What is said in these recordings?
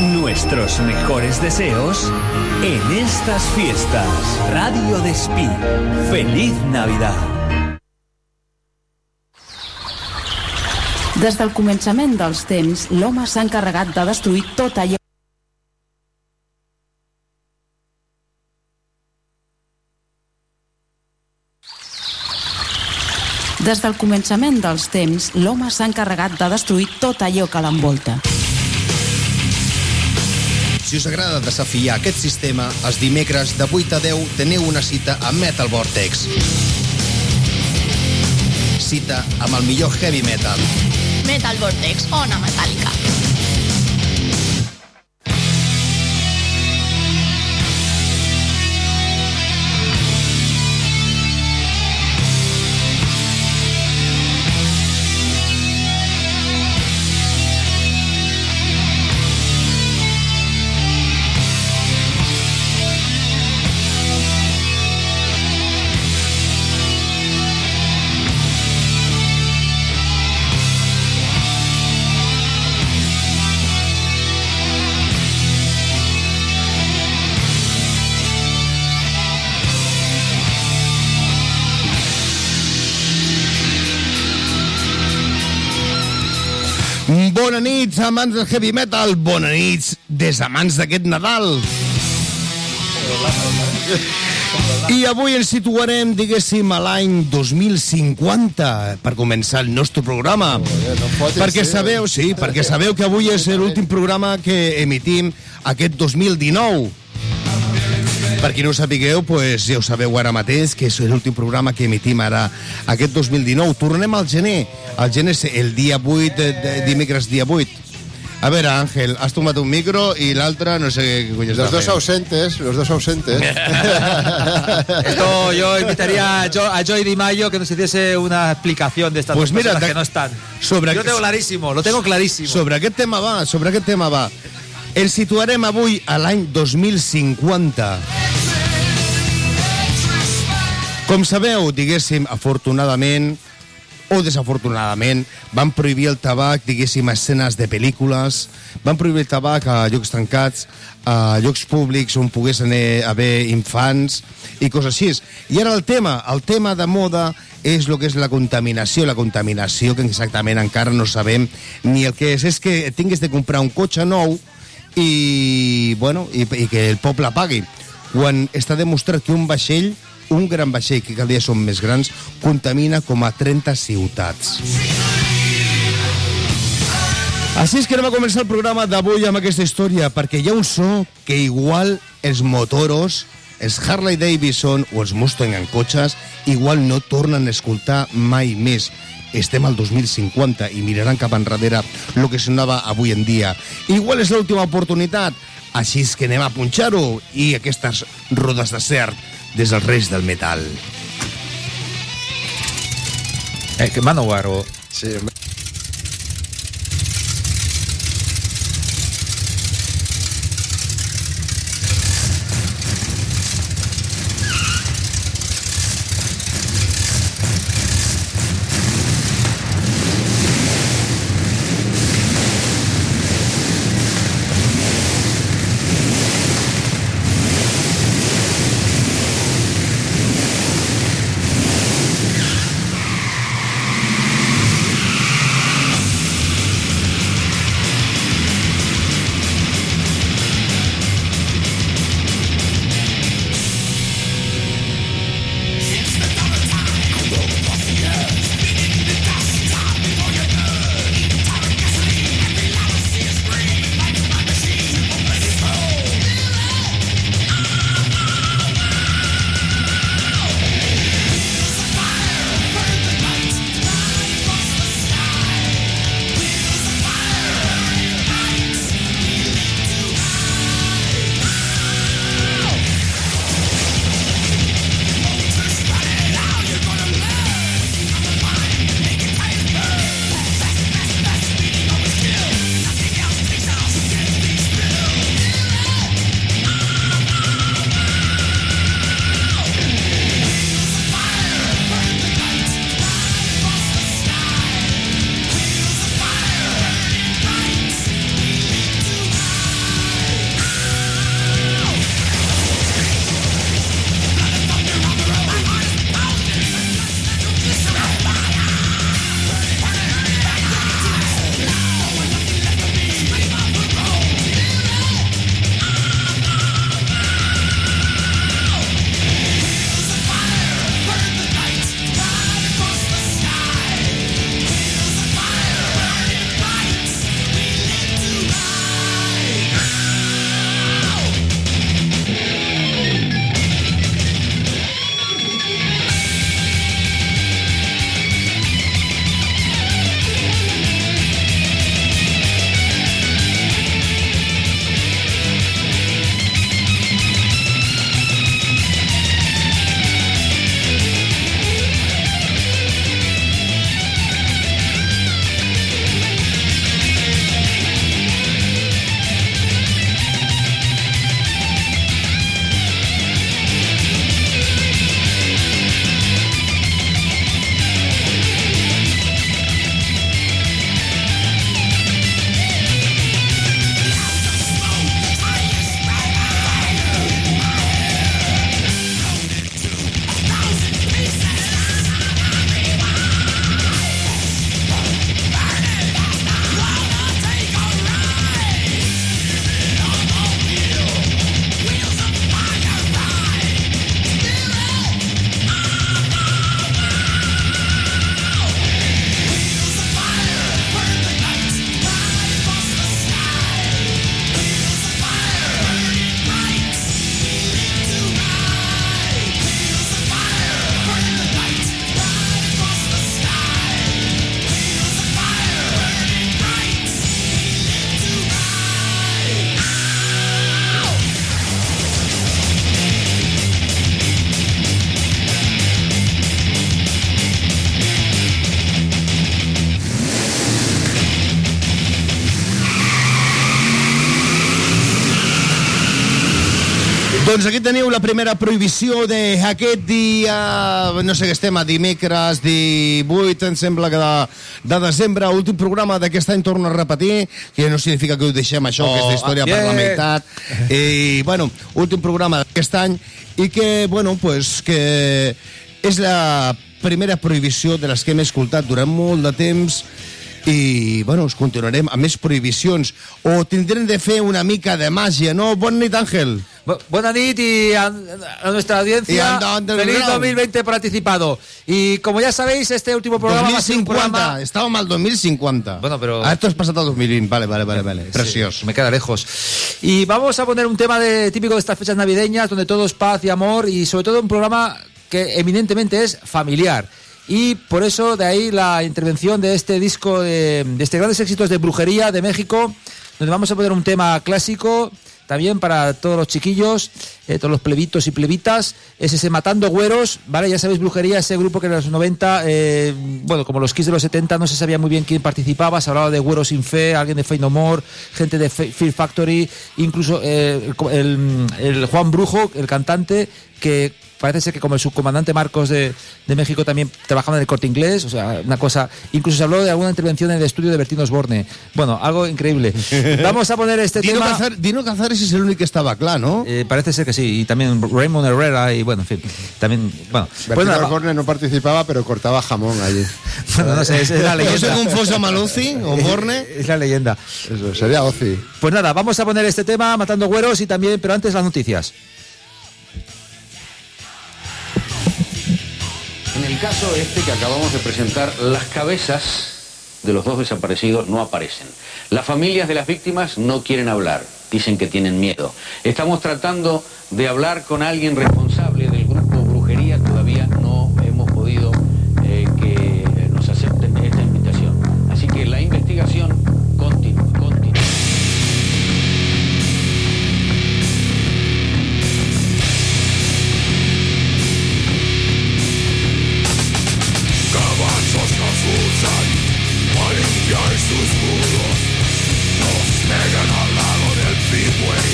Nuestros mejores deseos en estas fiestas. Radio Despí. ¡Feliz Navidad! Des del començament dels temps, l'home s'ha encarregat de destruir tot allò. Des del començament dels temps, l'home s'ha encarregat de destruir tot allò que l'envolta. Si us agrada desafiar aquest sistema, els dimecres de 8 a 10 teniu una cita a Metal Vortex. Cita amb el millor heavy metal. Metal Vortex, Ona Metàl·lica. Bona nit, amants del heavy metal. Bona nit, desamants d'aquest Nadal. I avui ens situarem, diguéssim, a l'any 2050 per començar el nostre programa. Perquè sabeu, sí, perquè sabeu que avui és l'últim programa que emitim aquest 2019. Per qui no ho sapigueu, pues, ja ho sabeu ara mateix, que és l'últim programa que emitim ara aquest 2019. Tornem al gener. El gener és el dia 8, dimecres dia 8. A veure, Ángel, has tomat un micro i l'altre no sé què coño está. Los dos ausentes. Esto yo invitaría a Joy Di Mayo que nos hiciese una explicación de estas pues dos mira, personas que no están. Yo lo tengo clarísimo, lo tengo clarísimo. Sobre aquest tema va. Ens situarem avui a l'any 2050. Com sabeu, diguéssim, afortunadament o desafortunadament, van prohibir el tabac, diguéssim, a escenes de pel·lícules, van prohibir el tabac a llocs tancats, a llocs públics on poguessin haver infants i coses així. I ara el tema de moda és el que és la contaminació que exactament encara no sabem ni el que és. És que tingues de comprar un cotxe nou i que el poble pagui, quan està demostrat que un gran vaixell, que cada dia són més grans, contamina com a 30 ciutats. Així és que anem a començar el programa d'avui amb aquesta història, perquè hi ha un so que igual els motoros, els Harley Davidson o els Mustang en cotxes, igual no tornen a escoltar mai més. Estem al 2050 i miraran cap enrere el que sonava avui en dia. Igual és l'última oportunitat, així és que anem a punxar-ho, i aquestes rodes de cert des dels reis del metal. Que Manowar o... Sí, Doncs aquí teniu la primera prohibició d'aquest dia, no sé què estem, a dimecres 18, em sembla que de desembre, últim programa d'aquest any, torno a repetir, que no significa que ho deixem això, que és d'història per la meitat, i bueno, últim programa d'aquest any, i que, bueno, pues que és la primera prohibició de les que hem escoltat durant molt de temps, i, bueno, us continuarem amb més prohibicions, o tindrem de fer una mica de màgia, no? Bona nit, Àngel. Buenas noches y a nuestra audiencia, feliz 2020 por anticipado. Y como ya sabéis, este último programa 2050, va a ser un programa... estábamos al 2050. Bueno, pero... esto es pasado a 2020, vale. Precioso. Sí, me queda lejos. Y vamos a poner un tema típico de estas fechas navideñas, donde todo es paz y amor, y sobre todo un programa que eminentemente es familiar. Y por eso de ahí la intervención de este disco de grandes éxitos de brujería de México, donde vamos a poner un tema clásico también para todos los chiquillos, todos los plebitos y plebitas, es ese Matando Güeros, ¿vale? Ya sabéis, brujería, ese grupo que en los 90, bueno, como los Kiss de los 70, no se sabía muy bien quién participaba, se hablaba de Güeros Sin Fe, alguien de Faith No More, gente de Fear Factory, incluso el Juan Brujo, el cantante, que parece ser que como el subcomandante Marcos de México también trabajaba en el Corte Inglés, o sea, una cosa... Incluso se habló de alguna intervención en el estudio de Bertín Osborne. Bueno, algo increíble. Vamos a poner este tema... Dino Cazares es el único que estaba claro, ¿no? Parece ser que sí, y también Raymond Herrera, y bueno, en fin, también... Bueno, Bertín Osborne no participaba, pero cortaba jamón allí. Bueno, no sé, es la leyenda. ¿No se confuso Maluzzi, Osborne? Es la leyenda. Eso, sería Ozzy. Pues nada, vamos a poner este tema, Matando Güeros, y también, pero antes las noticias. En el caso que acabamos de presentar, las cabezas de los dos desaparecidos no aparecen. Las familias de las víctimas no quieren hablar, dicen que tienen miedo. Estamos tratando de hablar con alguien responsable del grupo Brujería, todavía no hemos podido que nos acepten esta invitación. Así que la investigación continúa. A limpiar sus muros, nos negan al lado del freeway.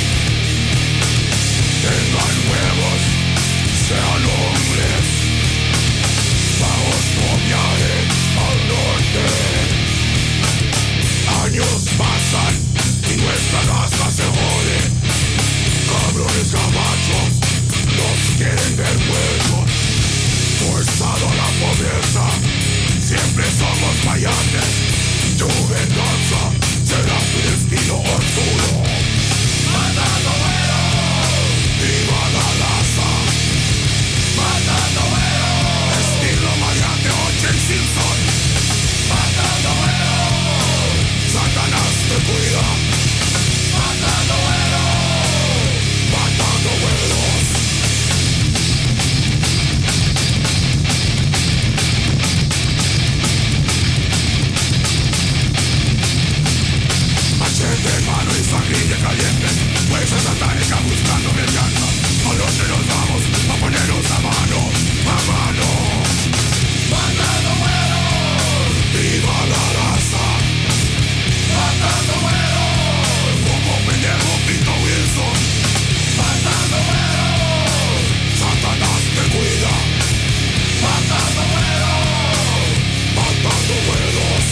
Tengan huevos, sean hombres. Vamos con viaje al norte. Años pasan y nuestra raza se jode. Cabrones gabachos nos quieren ver muertos. Forzado a la pobreza, siempre somos fallantes. Tu venganza será tu destino oscuro. Matando Güeros, viva la raza. Matando Güeros, estilo Mariante o Jim Simpson. Matando Güeros, Satanás te cuida. Matando Güeros, matando Güeros. Machete en mano y sangría caliente, fuerza satánica buscando venganza. ¿A dónde nos vamos? A ponernos a mano, a mano. Matando Güeros, viva la raza. Matando Güeros, como pendejo Pito Wilson. Matando Güeros, Satanás te cuida. Matando Güeros, matando Güeros.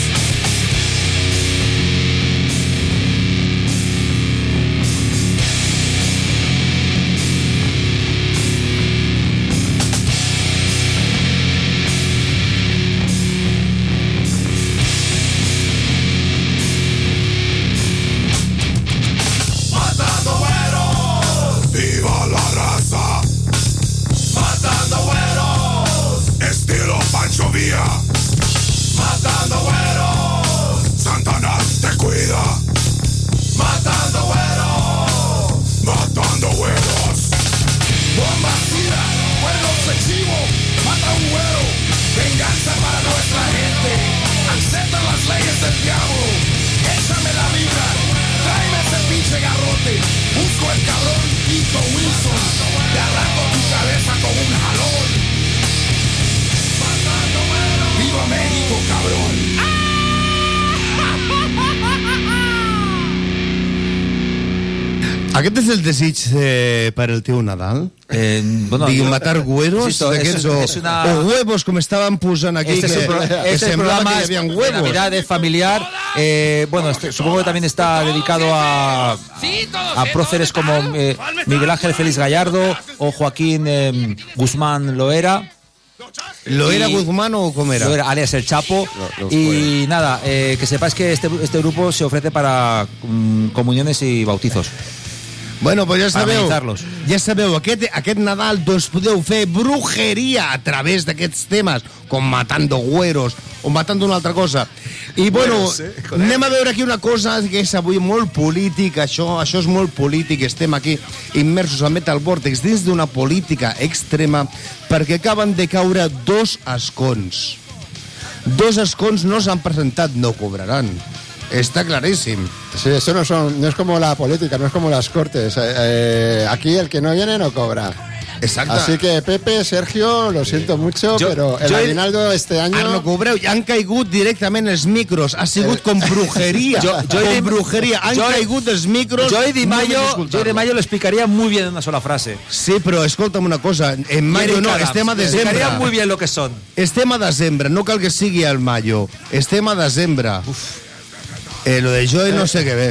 Aquest és el desig per el teu Nadal? Bueno, Diguin, matar güeros insisto, d'aquests una... o huevos, com estaven posant aquí, este programa que hi havia de huevos. Navidad es familiar. Bueno, supongo que también está dedicado a próceres como Miguel Ángel Félix Gallardo o Joaquín Guzmán Loera. ¿Lo era Guzmán o cómo era? Lo era, alias El Chapo. Y nada, que sepáis que este grupo se ofrece para comuniones y bautizos. Bueno, pues ja sabeu, aquest Nadal doncs podeu fer brujeria a través d'aquests temes, com matando güeros o matando una altra cosa. I bueno, anem a veure aquí una cosa que és avui molt polític, això és molt polític, estem aquí immersos al Metal Vortex dins d'una política extrema perquè acaben de caure 2 escons. 2 escons no s'han presentat, no cobraran. Está clarísimo. Sí, eso no es como la política, no es como las cortes. Aquí el que no viene no cobra. Exacto. Así que Pepe, Sergio, lo siento mucho, pero el aguinaldo este año... No cobreu, han caigut directament els micros, ha sigut com brujeria. Com brujeria, han caigut els micros... Joy Di Mayo lo explicaría muy bien en una sola frase. Sí, però escolta'm una cosa, en mayo no, estem a desembre. Explicaría muy bien lo que son. Estem a desembre, no cal que sigui al mayo, estem a desembre. Lo de Joy no sé qué ve.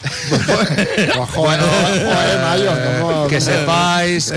Mayo, que sepáis.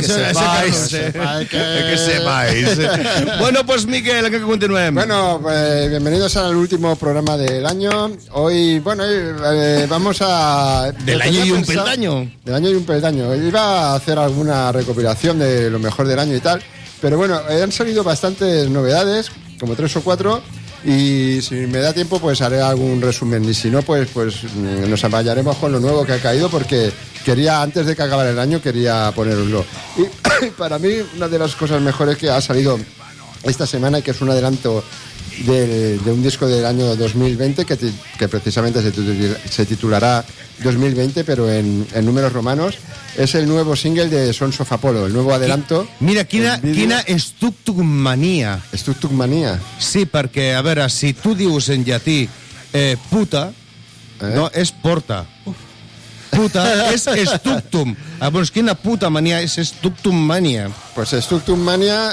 Bueno, pues Miquel, que continuem. Bueno, bienvenidos al último programa del año. Hoy, bueno, vamos a... Del año y un peldaño. Del año y un peldaño. Iba a hacer alguna recopilación de lo mejor del año y tal, pero bueno, han salido bastantes novedades, como 3 o 4. Y si me da tiempo pues haré algún resumen y si no pues nos apañaremos con lo nuevo que ha caído porque quería, antes de que acabara el año, quería poneroslo. Y para mí una de las cosas mejores que ha salido esta semana y que es un adelanto de un disco del año 2020 que precisamente se titulará 2020, pero en números romanos, es el nuevo single de Sons of Apollo, el nuevo adelanto. Mira, quina estuctumania. Estuctumania. Sí, perquè, a veure, si tu dius en llatí puta, no, és porta. Puta és estuctum. Doncs quina puta mania és estuctummania. Pues estuctummania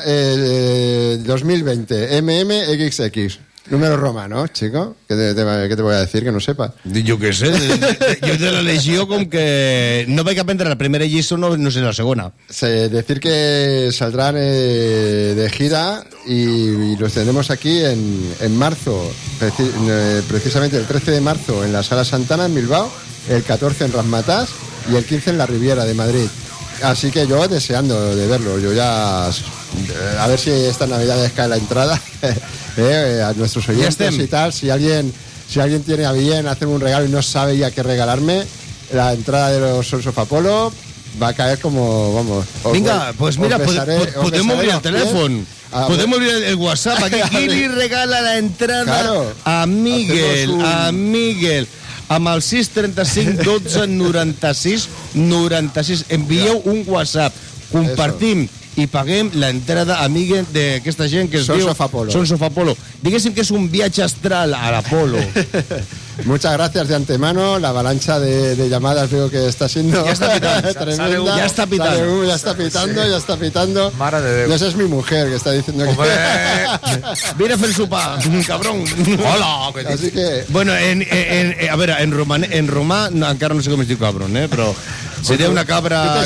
2020, MMXX. Número romano, chico. ¿Qué te voy a decir que no sepa? Jo què sé, jo de la legió com que no vaig aprendre la primera lliçó, no sé la segona. Decir que saldrán de gira y los tendremos aquí en marzo, precisamente el 13 de marzo en la Sala Santana en Bilbao, el 14 en Razzmatazz y el 15 en la Riviera de Madrid. Así que yo deseando de verlo, yo ya a ver si estas navidades cae la entrada a nuestros oyentes y tal, si alguien tiene a bien hacerme un regalo y no sabe ya qué regalarme, la entrada de los Sons of Apollo va a caer como, vamos... Vinga, pues mira, podem obrir el telèfon, podem obrir el WhatsApp, aquí, qui li regala la entrada a Miguel, amb el 635 12 96 96, envieu un WhatsApp, compartim i paguem la entrada a Miguel d'aquesta gent que es diu Sons of Apollo. Diguéssim que és un viatge astral a l'Apolo. Muchas gracias de antemano. La avalancha de llamadas veo que está siendo tremenda. Ya está pitando. Ya está pitando. Mare de Déu. Esa es mi mujer que está diciendo que... Vine a fer sopar, cabrón. Hola. Así que... Bueno, a veure, en romà encara no sé com es diu cabron, però seria una cabra...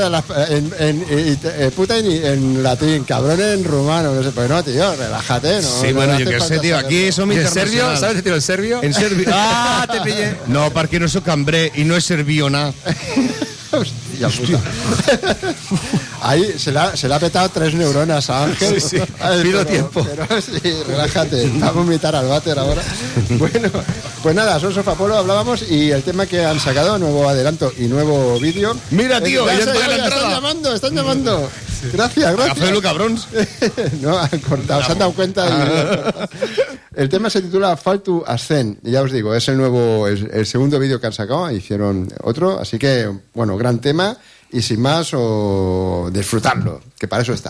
puta en latín, cabrón en rumano, no sé, pues no, tío, relájate, ¿no? Sí, bueno, yo qué sé, tío, aquí som internacionals. ¿En serbio? ¿Sabes decirlo en serbio? En serbio. Ah, te pillé. No, perquè no soc cambrer i no he servido nada. Hostia puta. Ahí se le ha petado 3 neuronas a Ángel. Sí. Pido tiempo. Pero sí, relájate. Va a vomitar al váter ahora. Bueno, pues nada, Sons of Apollo hablábamos y el tema que han sacado, nuevo adelanto y nuevo vídeo. Mira, tío, ya están llamando. Gracias. Café lo cabrons. No, han cortado, se han dado cuenta. El tema se titula Fall to Ascend. Y ya os digo, es el segundo vídeo que han sacado. Hicieron otro, así que, bueno, gran tema. Y sin más, disfrutarlo, que para eso está.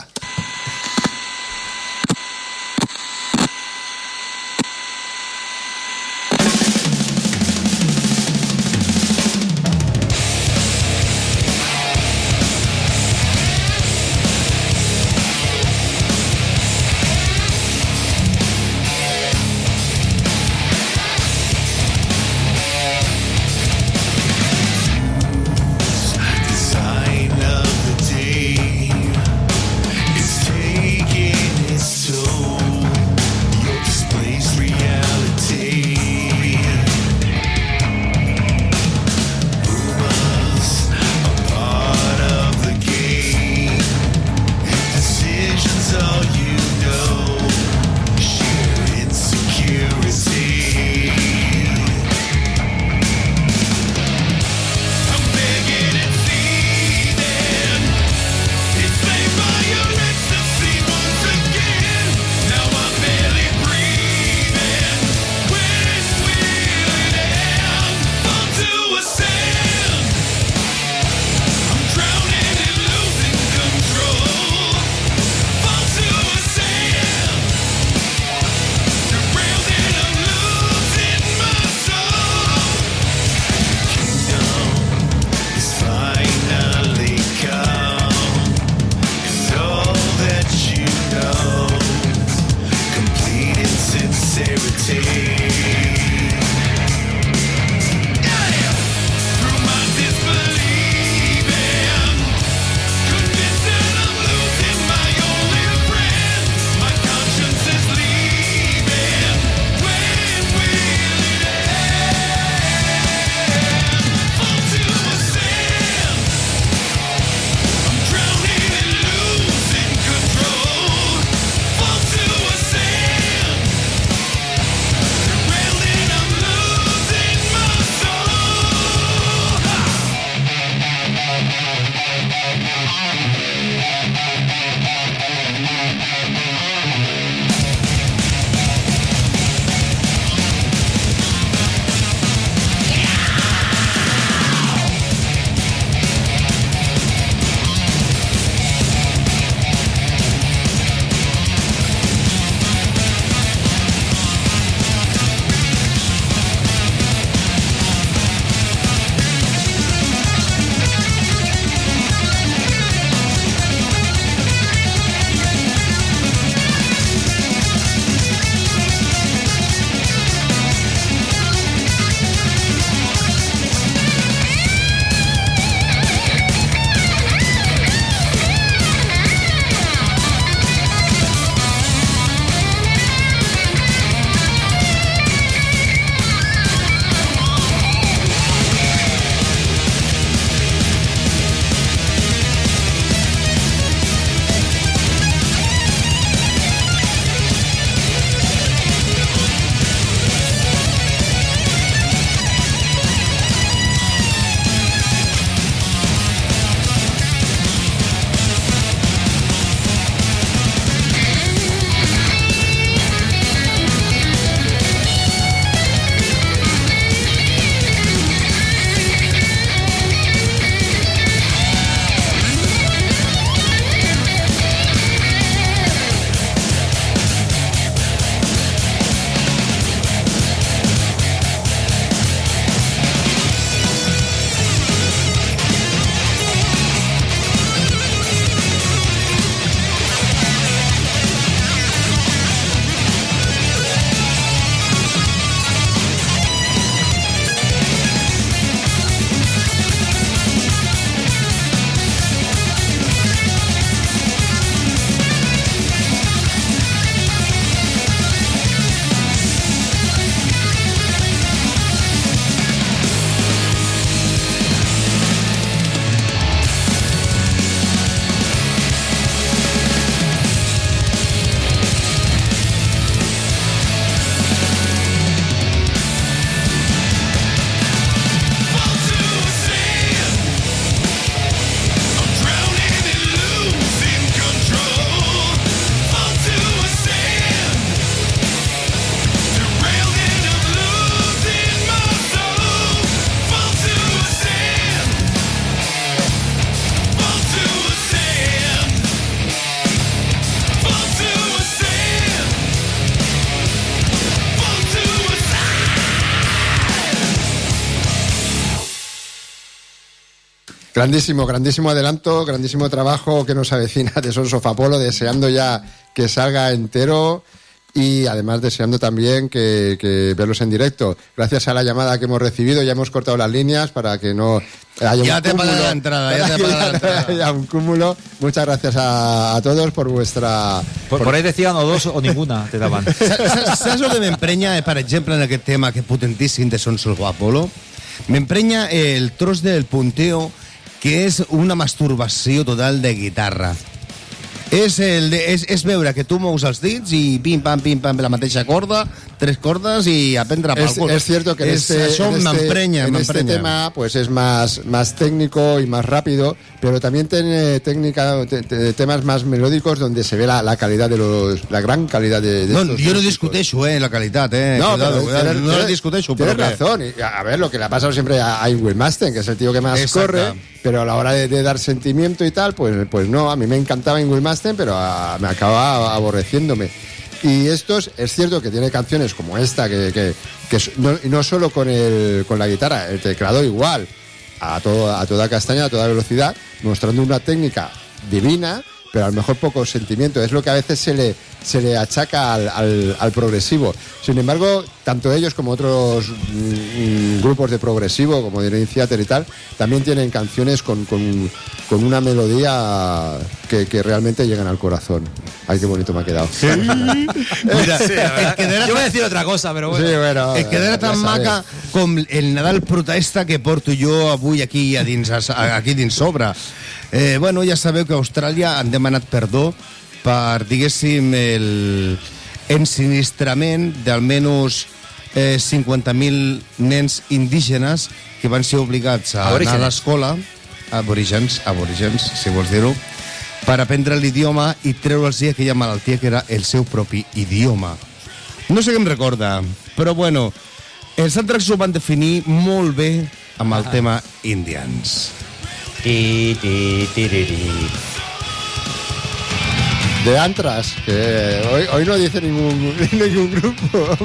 grandísimo adelanto, grandísimo trabajo que nos avecina de Sons of Apollo, deseando ya que salga entero y además deseando también que verlos en directo. Gracias a la llamada que hemos recibido ya hemos cortado las líneas para que no haya ya un te cúmulo. paga la entrada. Haya un cúmulo. Muchas gracias a todos por vuestra... Por ahí decían o dos o ninguna te daban. Saps el que m'emprenya, per exemple, en aquest tema que potentíssim de Sons of Apollo? M'emprenya el tros del punteo, que és una masturbació total de guitarra. És veure que tu mous els dits i pim, pam, la mateixa corda, 3 cordes y a prendre pel cul. Es cierto que eso m'emprenya. Este tema pues es más técnico y más rápido, pero también tiene temas más melódicos donde se ve la calidad la gran calidad de no, estos yo no músicos. discuteixo la calidad, No, cuidado, no discuteixo. Tienes razón. Y, a ver, lo que le ha pasado siempre a Will Masten, que es el tío que más Exacto. corre, pero a la hora de dar sentimiento y tal, pues no, a mí me encantaba Will Masten, pero me acaba aborreciéndome. Y estos, es cierto que tiene canciones como esta, que no solo con la guitarra, el teclado igual, a toda castaña, a toda velocidad, mostrando una técnica divina, pero a lo mejor poco sentimiento. Es lo que a veces se le achaca al progresivo. Sin embargo, tanto ellos como otros grupos de progresivo, como Dream Theater y tal, también tienen canciones con una melodía que realmente llegan al corazón. Ay, qué bonito me ha quedado. Mira, Yo voy a decir otra cosa, però bueno. Sí, bueno, el que era tan maca com el Nadal protesta que porto jo avui aquí dins sobre. Bueno, ja sabeu que a Austràlia han demanat perdó per, diguéssim, l'ensinistrament d'almenys 50.000 nens indígenes que van ser obligats a anar a l'escola, aborígens, si vols dir-ho, per aprendre l'idioma i treure'ls aquella malaltia que era el seu propi idioma. No sé què em recorda, però bueno, els Anthrax ho van definir molt bé amb el tema Indians. De Anthrax, que hoy no dice ningún grupo.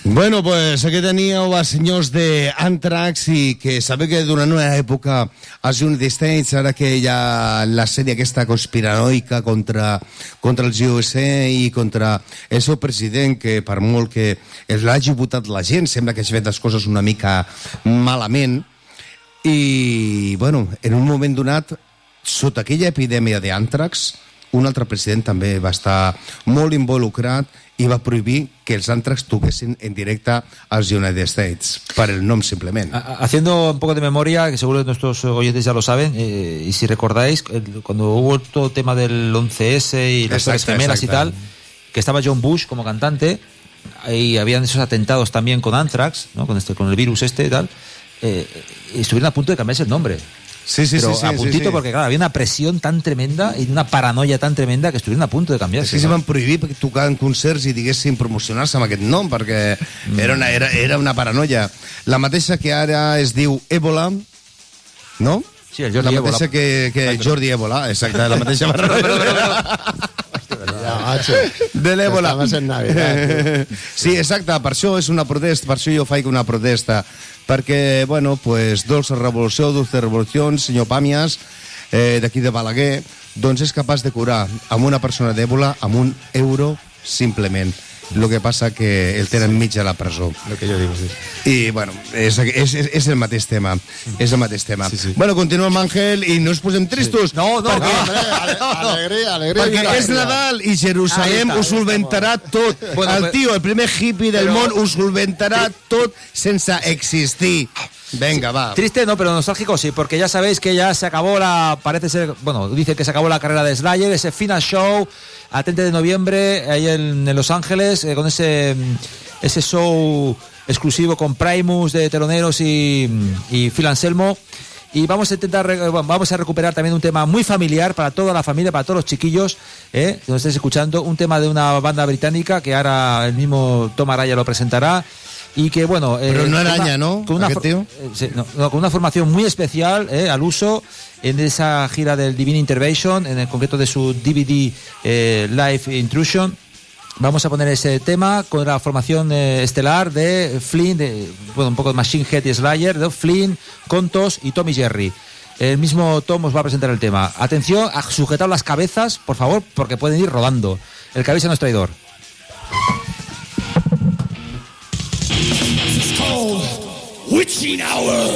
Bueno, pues aquí teníeu els senyors d'Anthrax i que sabeu que durant una època als United States, ara que hi ha la sèrie aquesta conspiranoica contra els USA i contra el seu president, que per molt que els l'hagi votat la gent, sembla que hagi fet les coses una mica malament. I, bueno, en un moment donat, sota aquella epidèmia d'Anthrax, un altre president també va estar molt involucrat i va prohibir que els Anthrax toquessin en directe als United States, per el nom simplement. Haciendo un poco de memoria, que seguro nuestros oyentes ya lo saben, y si recordáis, cuando hubo todo el tema del 11S y las Torres Gemelas y tal, que estaba John Bush como cantante, y habían esos atentados también con Anthrax, ¿no? con el virus y tal, y estuvieron a punto de cambiarse el nombre. Sí, pero a puntito, porque claro, había una presión tan tremenda y una paranoia tan tremenda que estuvieron a punto de cambiarse. Sí, se van prohibir tocar en concerts i diguessin promocionar-se amb aquest nom, perquè era una paranoia. La mateixa que ara es diu Ébola, no? Sí, el Jordi la Ébola. mateixa que Jordi Ébola, exacte, la mateixa paranoia. De l'Ébola. Estamos en Navidad. Sí, exacte, per això és una protesta, per això jo faig una protesta, perquè, bueno, pues, Dolce Revolució, senyor Pàmies, d'aquí de Balaguer, doncs és capaç de curar amb una persona d'Ébola amb €1 simplement. Lo que passa que el tenen mig a la presó. Lo que yo digo, sí. I, bueno, és el mateix tema. És el mateix tema. Sí. Bueno, continuem, Àngel, i no ens posem tristos. No, Alegría. Perquè és Nadal i Jerusalem ho solventarà tot. Bueno, El tio, el primer hippie del món, ho solventarà tot sense existir. Venga, va. Triste no, pero nostálgico sí, porque ya sabéis que ya se acabó parece ser, bueno, dice que se acabó la carrera de Slayer, ese final show a 30 de noviembre ahí en Los Ángeles, con ese show exclusivo con Primus de teloneros y Phil Anselmo. Y vamos a recuperar también un tema muy familiar para toda la familia, para todos los chiquillos, que nos estéis escuchando, un tema de una banda británica que ahora el mismo Tom Araya lo presentará. Y que, bueno... Pero no araña, ¿no? Con una formación muy especial, al uso en esa gira del Divine Intervention, en el concreto de su DVD Live Intrusion. Vamos a poner ese tema con la formación estelar de Flynn, un poco de Machine Head y Slayer, de Flynn, Contos y Tommy Jerry. El mismo Tom os va a presentar el tema. Atención, a sujetar las cabezas, por favor, porque pueden ir rodando. El que avisa no es traidor. Witching Hour.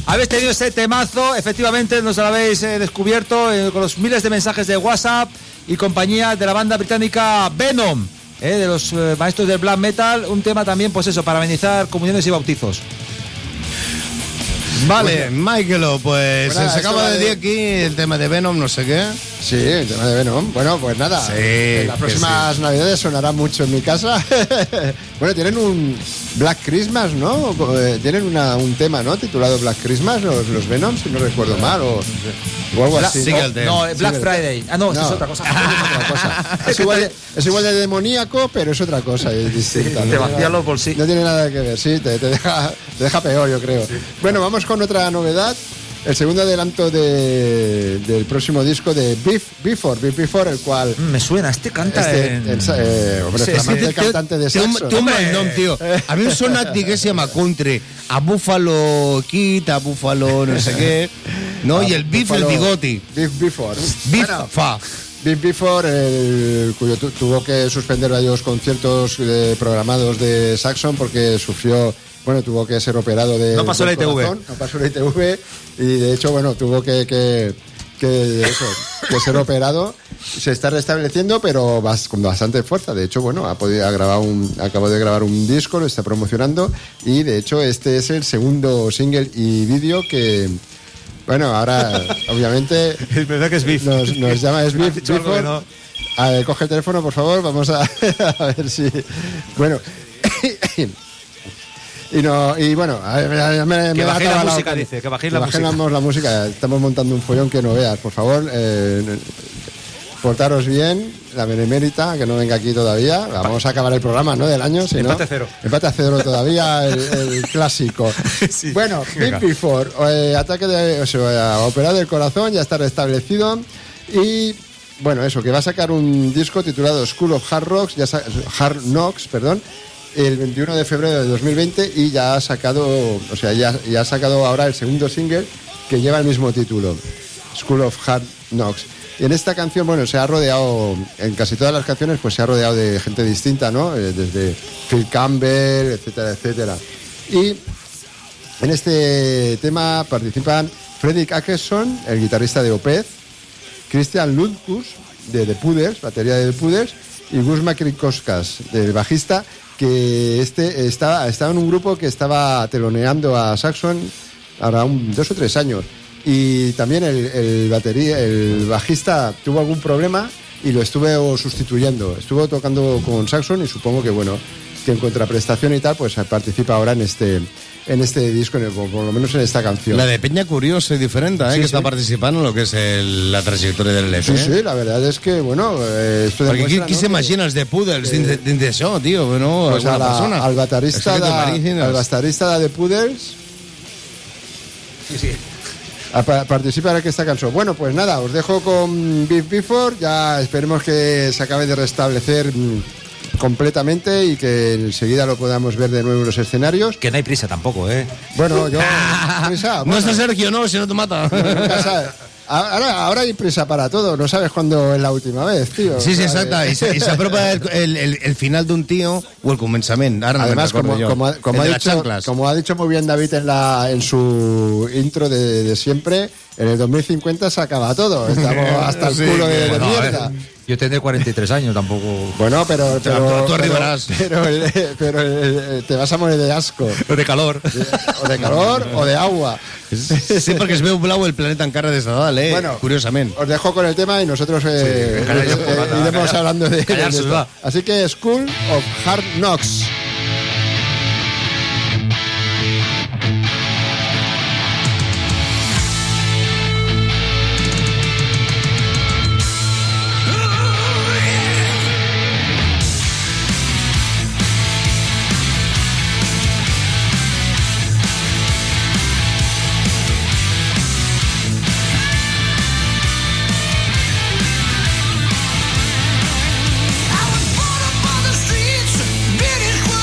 Habéis tenido ese temazo, efectivamente nos lo habéis descubierto con los miles de mensajes de WhatsApp y compañía de la banda británica Venom, de los maestros del black metal, un tema también, pues eso, para amenizar comuniones y bautizos. Vale, Michaelo, pues Bueno, se acaba de de- decir aquí el tema de Venom, no sé qué. Sí, el tema de Venom. Bueno, pues nada. Sí, en las que próximas Navidades sonará mucho en mi casa. Bueno, tienen un Black Christmas, ¿no? Tienen un tema, ¿no? Titulado Black Christmas, los Venom, si no recuerdo mal, o algo así. sí, ¿no? el No, Black Sí, Friday. Ah, no, eso No. es otra cosa. Otra cosa. Es igual de demoníaco, pero es otra cosa, es distinta. te No vacía tiene los bolsillos. No tiene nada que ver, sí, te deja peor, yo creo. Bueno, vamos con otra novedad. El segundo adelanto del próximo disco de Beef Before, el cual... Me suena, canta hombre, Sí, flamante sí, cantante de saxo. Té un mal nom, tio. A mi em sona, diguéssim, a country, a Buffalo Kid, a Buffalo no sé què, no? I el Beef, el bigoti. Beef Before. Beef, Bueno, fa. Beef Before, cuyo tuvo que suspender varios conciertos programados de Saxon porque sufrió, bueno, tuvo que ser operado de No pasó del la ITV. corazón, no pasó la ITV y de hecho, bueno, tuvo que ser operado. Se está restableciendo, pero con bastante fuerza. De hecho, bueno, acabó de grabar un disco, lo está promocionando y de hecho este es el segundo single y vídeo que... Bueno, ahora, obviamente, Es verdad que es Beef. nos llama es Beef. Has dicho algo que no. A ver, coge el teléfono, por favor, vamos a ver si... Bueno... Y bueno, a ver, Que bajéis la música, dice, que bajéis la música. bajemos la música. Estamos montando un follón que no veas, por favor. Portaros bien, la benemérita, que no venga aquí todavía. Vamos a acabar el programa, ¿no? Del año, si no. Empate a cero. Empate a cero todavía, el clásico. Sí. Bueno, Venga. Beef Before, operado del corazón, ya está restablecido. Y bueno, eso, que va a sacar un disco titulado School of Hard Knocks, perdón, el 21 de febrero de 2020 y ya ha sacado, ya ha sacado ahora el segundo single que lleva el mismo título, School of Hard Knocks. Y en esta canción, bueno, se ha rodeado, en casi todas las canciones, pues se ha rodeado de gente distinta, ¿no? Desde Phil Campbell, etcétera, etcétera. Y en este tema participan Fredrik Åkesson, el guitarrista de Opeth, Christian Lundqvist, de The Pudders, batería de The Pudders, y Gus Makrikoskas, del bajista, que estaba en un grupo que estaba teloneando a Saxon ahora 2 o 3 años. Y también el bajista tuvo algún problema y lo estuve sustituyendo. Estuvo tocando con Saxon y supongo que, bueno, que en contraprestación y tal, pues participa ahora en este disco, por lo menos en esta canción. La de Peña Curiosa y diferente, Sí, que sí. está participando en lo que es la trayectoria del LP. Sí, sí, la verdad es que, bueno, esto Perquè demuestra, qui ¿no? s'imagina els de Poodles dins d'això, tio? No, Pues alguna persona. al baterista Escrito Maricinas. al baterista de Puddles a participar en esta canción. Bueno, pues nada, os dejo con Beef Before, ya esperemos que se acabe de restablecer completamente y que enseguida lo podamos ver de nuevo en los escenarios. Que no hay prisa tampoco, ¿eh? Bueno, yo prisa, No bueno, está Sergio, no, si no te mata. nunca sabes. Ahora hay prisa para todo, no sabes cuándo es la última vez, tío. Sí, sí, O sea, exacte. I s'apropa el final d'un tio o el començament. Ara no Además, me'n recordo jo. como El ha de las dicho, chanclas. como ha dicho muy bien David en su intro de siempre, en el 2050 se acaba todo. Estamos hasta el Sí, culo de bueno, a ver. mierda. Yo tendré 43 años, tampoco... Bueno, pero tú arribarás. pero te vas a morir de asco. De calor. O de calor o de agua. Sí, perquè es veu blau el planeta encara des de dalt, Bueno, curiosament. Os dejo con el tema y nosotros callar, iremos hablando de callarse, esto. va. Así que School of Hard Knocks. I was brought up on the streets, British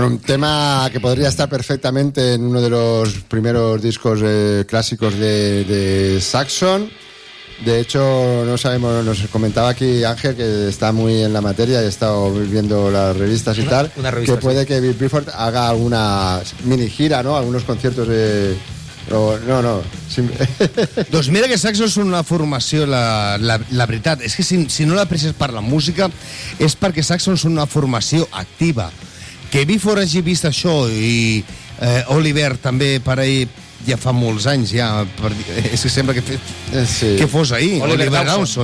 Bueno, un tema que podría estar perfectamente en uno de los primeros discos clásicos de Saxon. De hecho, no sabemos, nos comentaba aquí Ángel, que está muy en la materia y ha estado viendo las revistas y tal, revista, que puede que Bill Bruford haga alguna mini gira, ¿no? Algunos conciertos de... No. Doncs mira que Saxon és una formació, la veritat, és que si no l'aprecies per la música és perquè Saxon és una formació activa. Que Bifford hagi vist això i Oliver també per ahir ja fa molts anys ja, és que sembla que fos ahir Oliver Dawson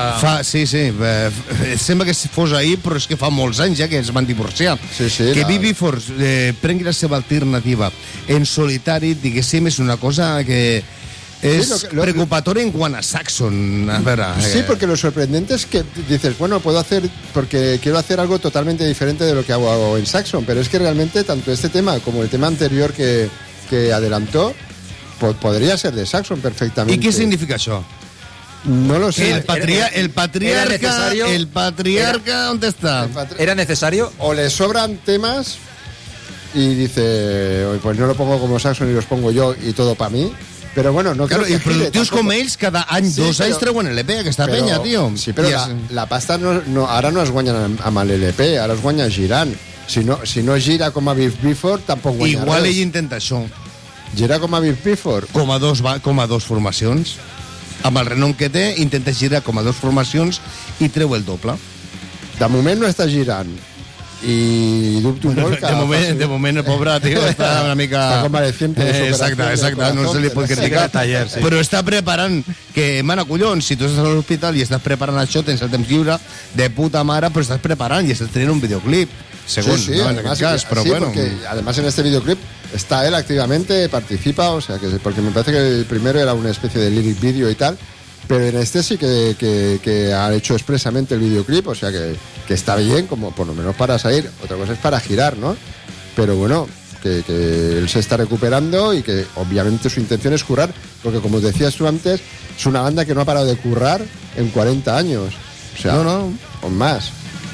sembla que fos ahir, però és que fa molts anys ja que es van divorciar. Que Bifford prengui la seva alternativa en solitari, diguéssim, és una cosa que es preocupatoria en cuanto a Saxon. A ver, sí, porque lo sorprendente es que dices, bueno, porque quiero hacer algo totalmente diferente de lo que hago en Saxon, pero es que realmente tanto este tema como el tema anterior que adelantó podría ser de Saxon perfectamente. ¿Y qué significa eso? No lo sé. El patriarca, ¿dónde está? ¿Era necesario? O le sobran temas y dice, pues no lo pongo como Saxon y los pongo yo y todo para mí. Pero bueno, no claro, creo que... productius com ells cada any, dos anys treuen l'LP, aquesta penya, tio. Sí, però la pasta ara no es guanyen amb l'LP, ara es guanya girant. Si no gira com a Biff Bruford, tampoc guanya igual res. Ell intenta això. Gira com a Biff Bruford? Com a dos formacions. Amb el renom que té, intenta girar com a dos formacions i treu el doble. De moment no està girant. I dubto molt que... De moment el pobre tio està una mica... Està convaleciente. Exacte, no se li pot criticar. Però està preparant, que, mana, collons, si tu estàs a l'hospital i estàs preparant això, tens el temps lliure, de puta mare, però estás preparant i estás tenint un videoclip, segons, sí, ¿no? En aquest cas, però bueno... porque además en este videoclip está él activamente, participa, o sea, que porque me parece que el primero era una especie de lyric video y tal, pero en este sí que ha hecho expresamente el videoclip, o sea que está bien, como por lo menos para salir. Otra cosa es para girar, ¿no? Pero bueno, que él se está recuperando y que obviamente su intención es currar, porque como decías tú antes, es una banda que no ha parado de currar en 40 años. O sea, o más.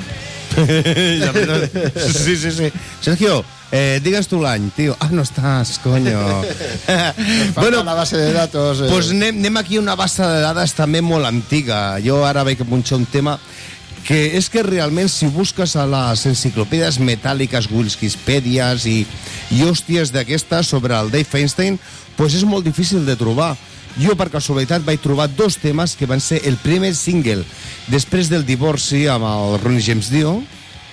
Sí. Sergio, digues tu l'any, tio. Ah, no estàs, coño. Bueno, la base de datos... Pues anem aquí a una base de dades també molt antiga. Jo ara vaig punxar un tema que és que realment si busques a les enciclopèdies metàl·liques, Wikipèdies i hòsties d'aquestes sobre el Dave Feinstein, pues és molt difícil de trobar. Jo, per casualitat, vaig trobar dos temes que van ser el primer single després del divorci amb el Ronnie James Dio,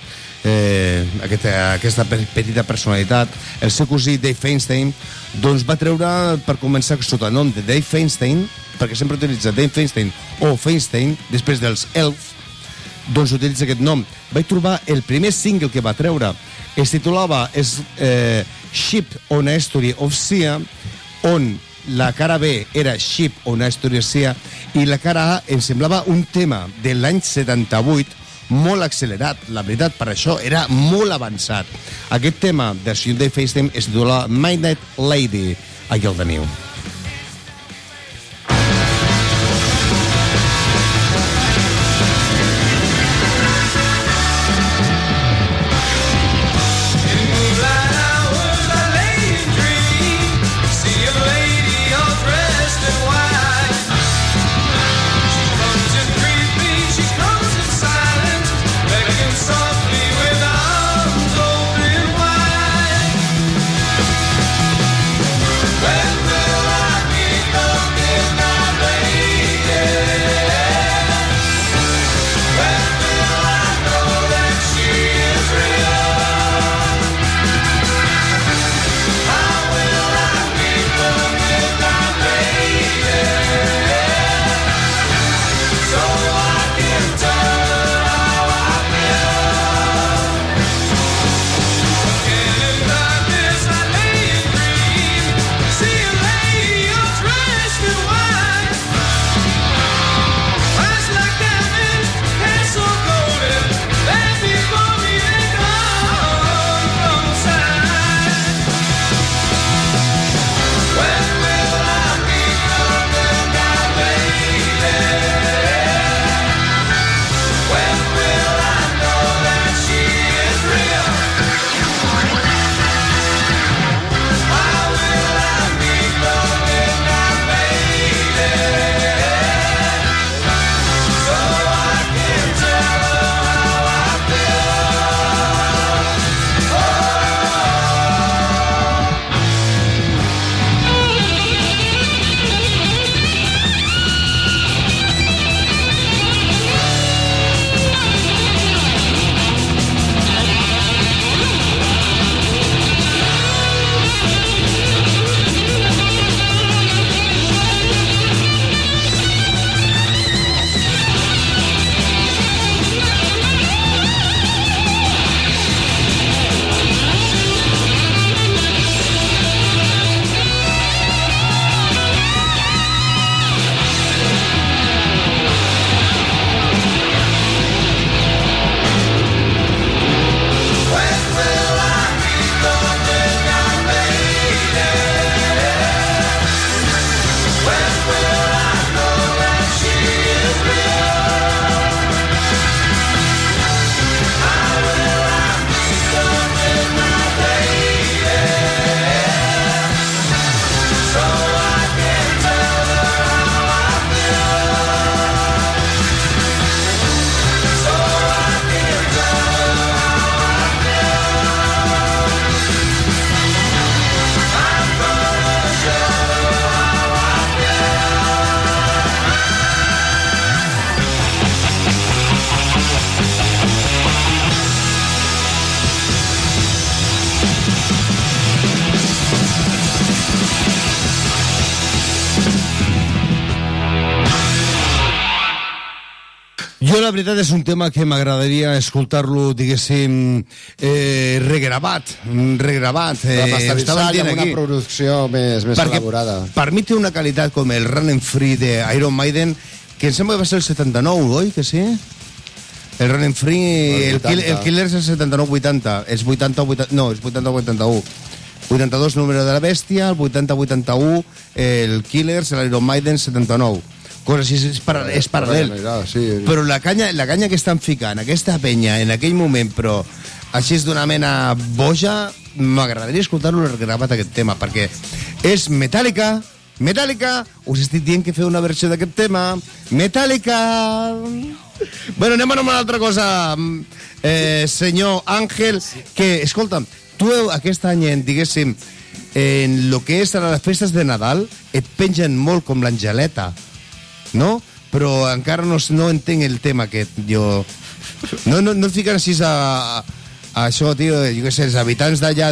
aquesta petita personalitat. El seu cosí Dave Feinstein doncs va treure, per començar, sota nom de Dave Feinstein, perquè sempre utilitza Dave Feinstein o Feinstein, després dels Elf, doncs utilitza aquest nom. Vaig trobar el primer single que va treure, es titulava Ship on a History of Sia, on la cara B era Ship on a History of Sia i la cara A em semblava un tema de l'any 78 molt accelerat. La veritat, per això era molt avançat. Aquest tema de Dave Feinstein es titula Midnight Lady. Aquí el teniu. When will Jo, la veritat, és un tema que m'agradaria escoltar-lo, diguéssim, regravat. Remasterizar i amb una producció més elaborada. Per mi té una qualitat com el Running Free d'Iron Maiden, que em sembla que va ser el 79, oi? Que sí? El Running Free, el Killer és el 79-80, és 80-80, no, és 80-81. 82 número de la bèstia, el 80-81 el Killers, l'Iron Maiden 79. Coses així, és paral·lel. Sí. Però la canya que estan ficant, aquesta penya, en aquell moment, però així és d'una mena boja, m'agradaria escoltar-lo regravat aquest tema, perquè és Metallica, us estic dient que feu una versió d'aquest tema, Metallica... Bueno, anem a una altra cosa, senyor Àngel, que, escolta'm, tu aquest any, diguéssim, en lo que és a les festes de Nadal, et pengen molt com l'Angeleta, no? Però encara no entenc el tema aquest, jo... No et fiquen així a això, tio, jo què sé, els habitants d'allà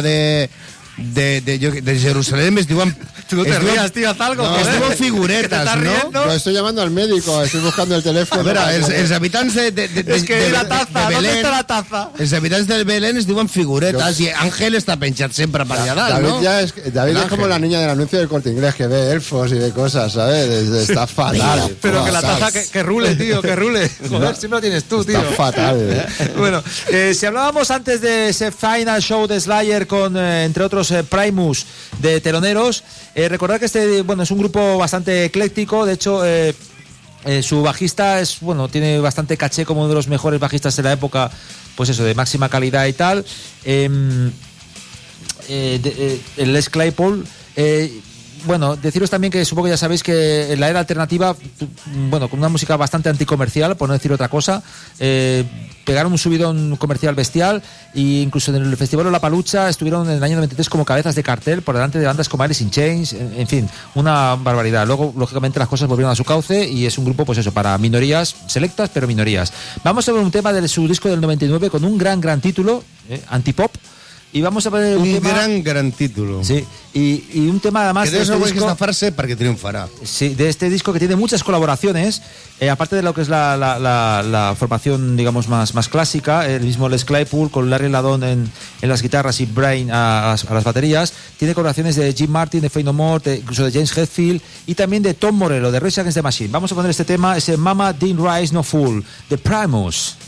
de Jerusalén es diuen... Tú no te rías, tío, haz algo. No, es diuen figuretas, ¿no? Lo estoy llamando al médico, estoy buscando el teléfono. A veure, els habitants de Es que la taza, ¿dónde está la taza? Els habitants del Belén es diuen figuretas i Ángel està penjat sempre per allà dalt, ¿no? David es como la niña del anuncio del Corte Inglés que ve elfos y ve cosas, ¿sabes? Está fatal. Pero que la taza que rule, tío, que rule. Joder, siempre lo tienes tú, tío. Está fatal. Bueno, si hablábamos antes de ese final show de Slayer con, entre otros, Primus de teloneros, recordad que este, bueno, es un grupo bastante ecléctico. De hecho, su bajista tiene bastante caché como uno de los mejores bajistas de la época, pues eso, de máxima calidad y tal. El Les Claypool. Bueno, deciros también que supongo que ya sabéis que en la era alternativa, bueno, con una música bastante anticomercial, por no decir otra cosa, pegaron un subidón comercial bestial e incluso en el Festival Lollapalooza estuvieron en el año 93 como cabezas de cartel por delante de bandas como Alice in Chains, en fin, una barbaridad. Luego, lógicamente, las cosas volvieron a su cauce y es un grupo, pues eso, para minorías selectas, pero minorías. Vamos a ver un tema de su disco del 99 con un gran título, Antipop. Y vamos a ver un gran título. Sí, y un tema además que de este disco, esta farse para que triunfará. Sí, de este disco que tiene muchas colaboraciones, aparte de lo que es la formación, digamos, más clásica, el mismo Les Claypool con Larry Ladon en las guitarras y Brain a las baterías, tiene colaboraciones de Jim Martin, de Faith No More, incluso de James Hetfield y también de Tom Morello, de Rage Against the Machine. Vamos a poner este tema, ese Mama Didn't Rise No Fool, de Primus.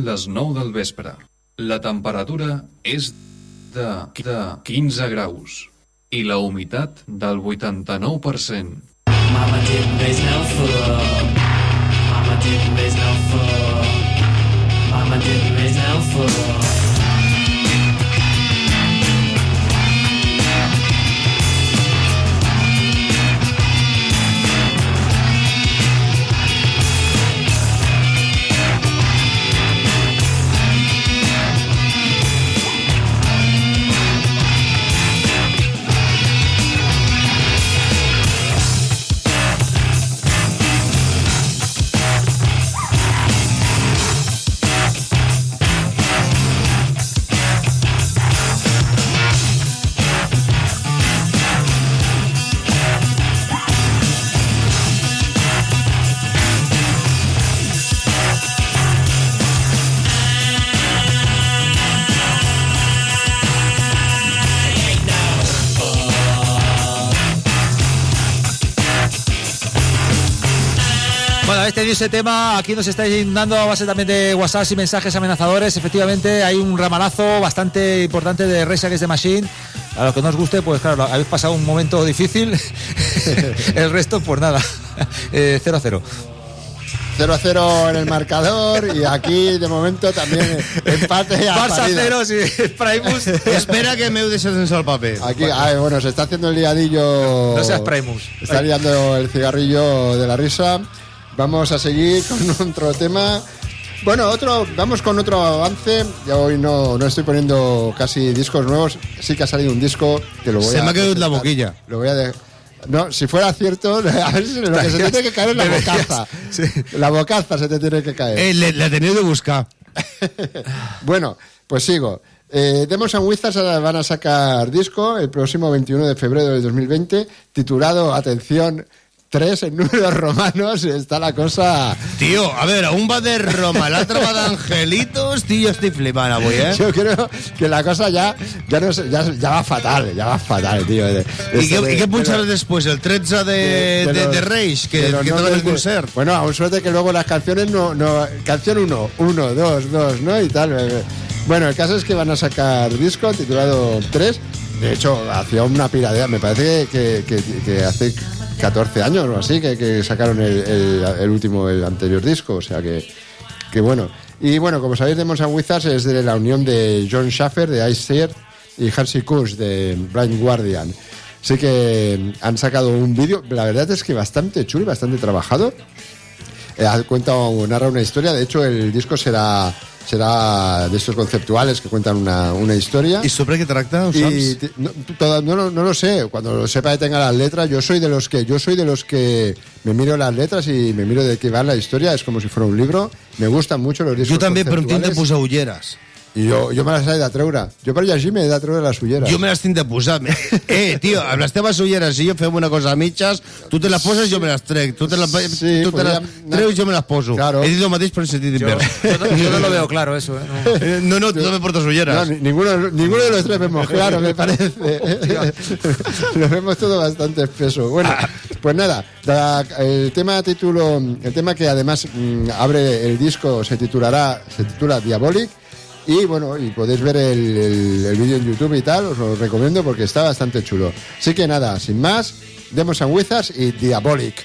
les 9 del vespre. La temperatura és de 15 graus i la humitat del 89%. Mama didn't raise no fool. Mama didn't raise no fool. Mama didn't raise no fool. Ese tema aquí nos estáis inundando a base también de WhatsApp y mensajes amenazadores. Efectivamente hay un ramalazo bastante importante de Rage Against the Machine. A lo que no os guste, pues claro, habéis pasado un momento difícil. El resto, pues nada, 0-0. 0-0 en el marcador y aquí de momento también empate a Barça 0, sí, Primus. Espera que me deixes sense el paper. Aquí, bueno, se está haciendo el liadillo. No seas Primus. Está liando el cigarrillo de la risa. Vamos a seguir con otro tema. Bueno, vamos con otro avance. Ya hoy no estoy poniendo casi discos nuevos. Sí que ha salido un disco que lo voy Se me ha quedado la boquilla. Lo voy a no, si fuera cierto, a ver si lo que se te tiene que caer es la bocaza. Sí. La bocaza se te tiene que caer. La he tenido que buscar. Bueno, pues sigo. Demons and Wizards van a sacar disco el próximo 21 de febrero de 2020, titulado, atención, 3 en números romanos. Está la cosa... Tío, a ver, un va de Roma, l'altre va d'angelitos, tío, estoy flipant avui, Yo creo que la cosa ya va fatal, tío. ¿Y qué punxaré después? ¿El 13 de Rage? Que toca el concert. Bueno, aún suerte que luego las canciones no canción 1, 2, ¿no? Y tal. Bueno, el caso es que van a sacar disco titulado 3. De hecho, hacía una piradea, me parece que hace 14 años o así que sacaron el anterior disco, o sea que bueno. Y bueno, como sabéis, Demons and Wizards es de la unión de John Schaffer de Ice y Hansi Kusch de Blind Guardian. Así que han sacado un vídeo, la verdad es que bastante chulo y bastante trabajado. Narra una historia, de hecho el disco será de estos conceptuales que cuentan una historia. ¿Y sobre qué trata? No lo sé. Cuando lo sepa y tenga las letras, yo soy de los que me miro las letras y me miro de qué va la historia. Es como si fuera un libro. Me gustan mucho los discos. Yo también, però em tinc de posar ulleres. I jo me les he de treure. Jo per llegir m'he de treure les ulleres. Jo me les tinc de posar. Tio, amb les teves ulleres, si jo fem una cosa a mitges, tu te les poses, jo me les trec. Tu te les treus, jo me les poso. Claro. He dit el mateix per sentit invers. Yo no lo veo claro eso. No, tú no me portas ulleras. No, ninguno de los tres vemos claro, me parece. Lo vemos todo bastante espeso. Bueno, pues nada, el tema que además abre el disco se titula Diabolic. Y bueno, y podéis ver el vídeo en YouTube y tal, os lo recomiendo porque está bastante chulo. Así que nada, sin más, Demons and Wizards y Diabolic.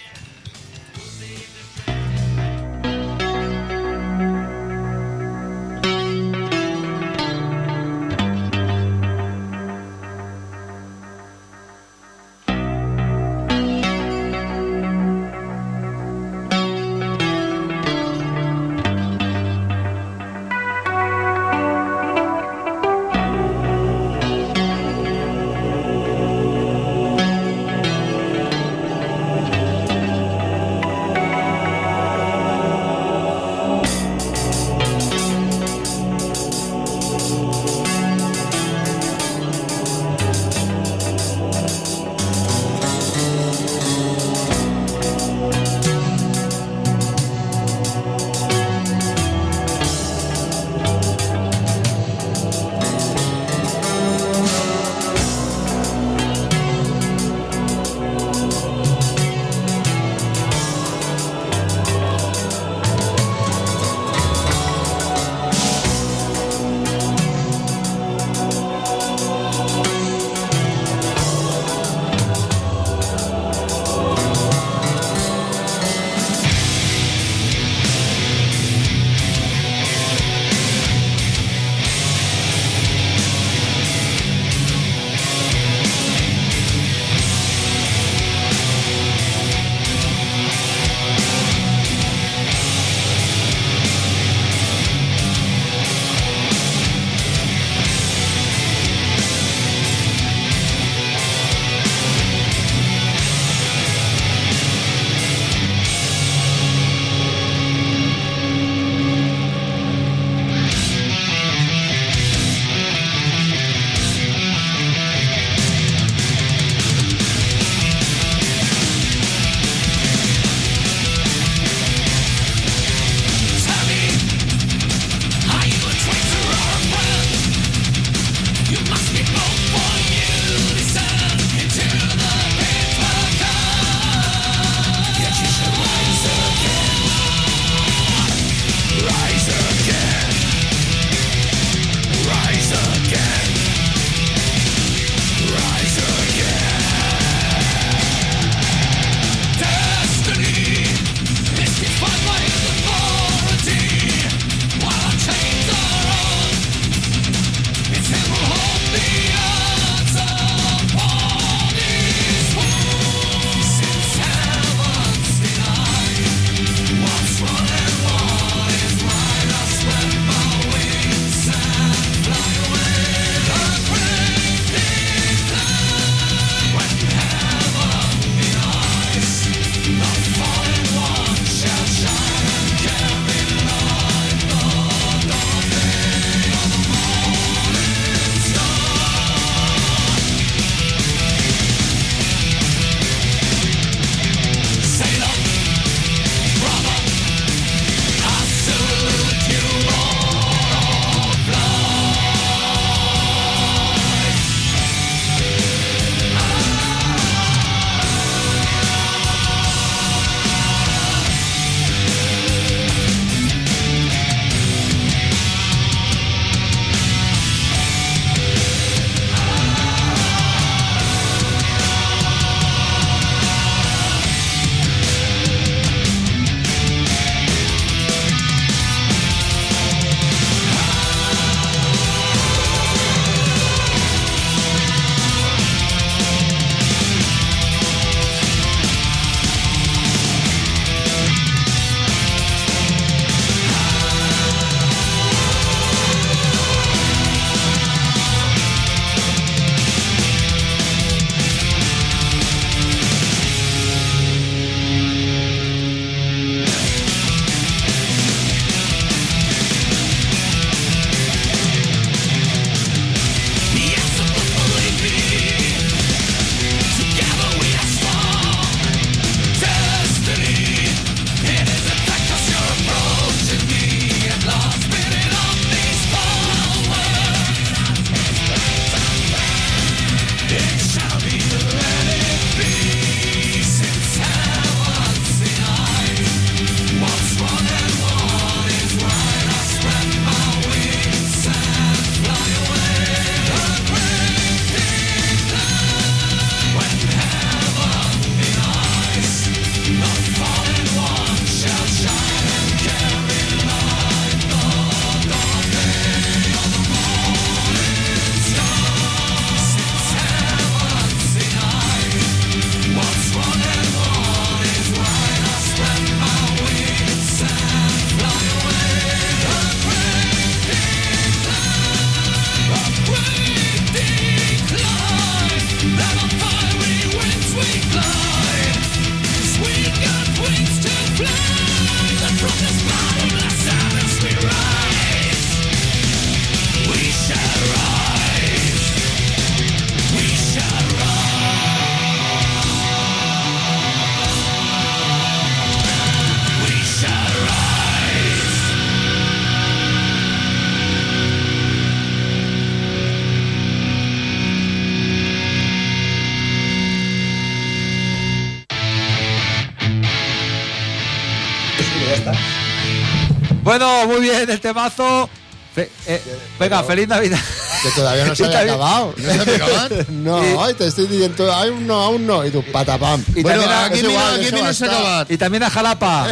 Bueno, muy bien, el temazo. Venga, feliz Navidad. Que todavía no se había acabado. ¿No se había acabado? No, te estoy diciendo, aún no. Y tú, patapam. Y Bueno, también aquí no se ha acabado. Y también a Jalapa.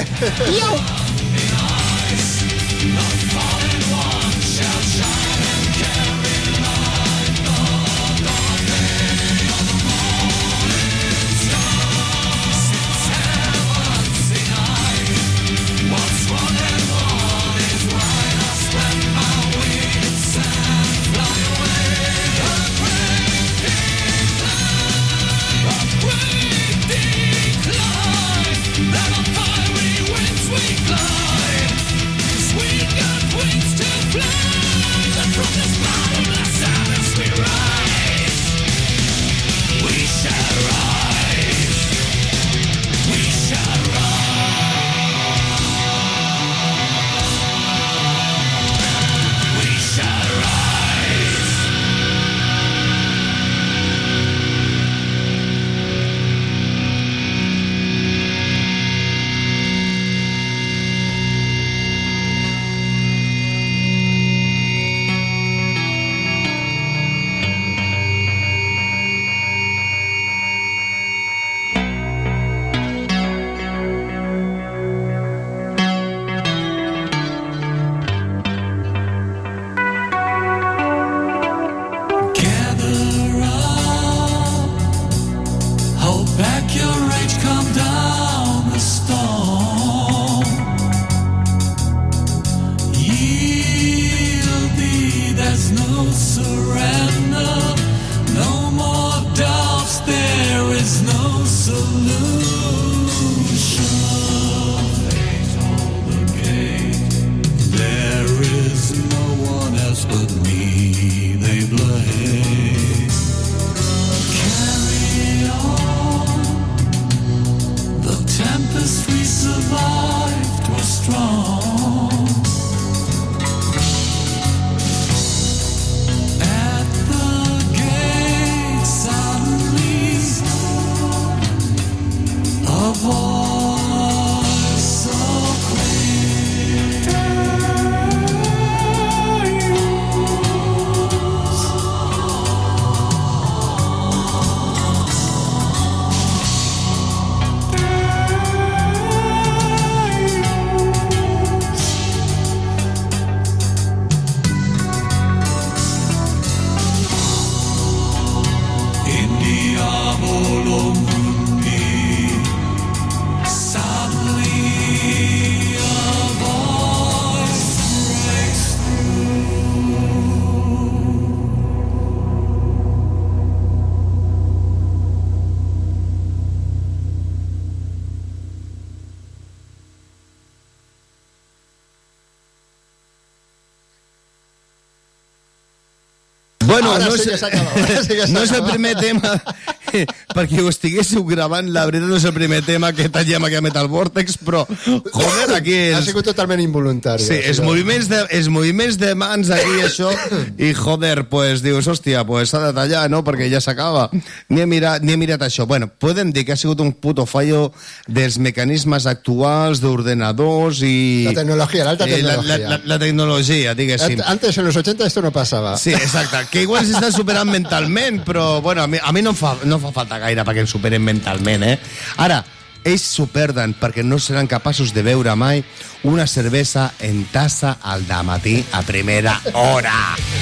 Bueno, Ara no, sí que s'ha acabat. no és el primer tema, perquè ho estiguéssiu gravant, la veritat no és el primer tema que tallem aquí a Metal Vortex, però, joder, aquí... Ha sigut totalment involuntari. Sí, els moviments de mans aquí, això, i joder, pues dius, hòstia, pues s'ha de tallar, no?, perquè ja s'acaba. Ni he mirat això. Bueno, podem dir que ha sigut un puto fallo dels mecanismes actuals, d'ordenadors i... La tecnologia, l'alta tecnologia. La tecnologia, diguéssim. Antes, en los 80, esto no pasaba. Sí, exacte, que igual s'està superant mentalment, però, bueno, a mi no fa falta gaire perquè ens superen mentalment, eh? Ara, ells s'ho perden perquè no seran capaços de beure mai una cervesa en tassa al dematí a primera hora.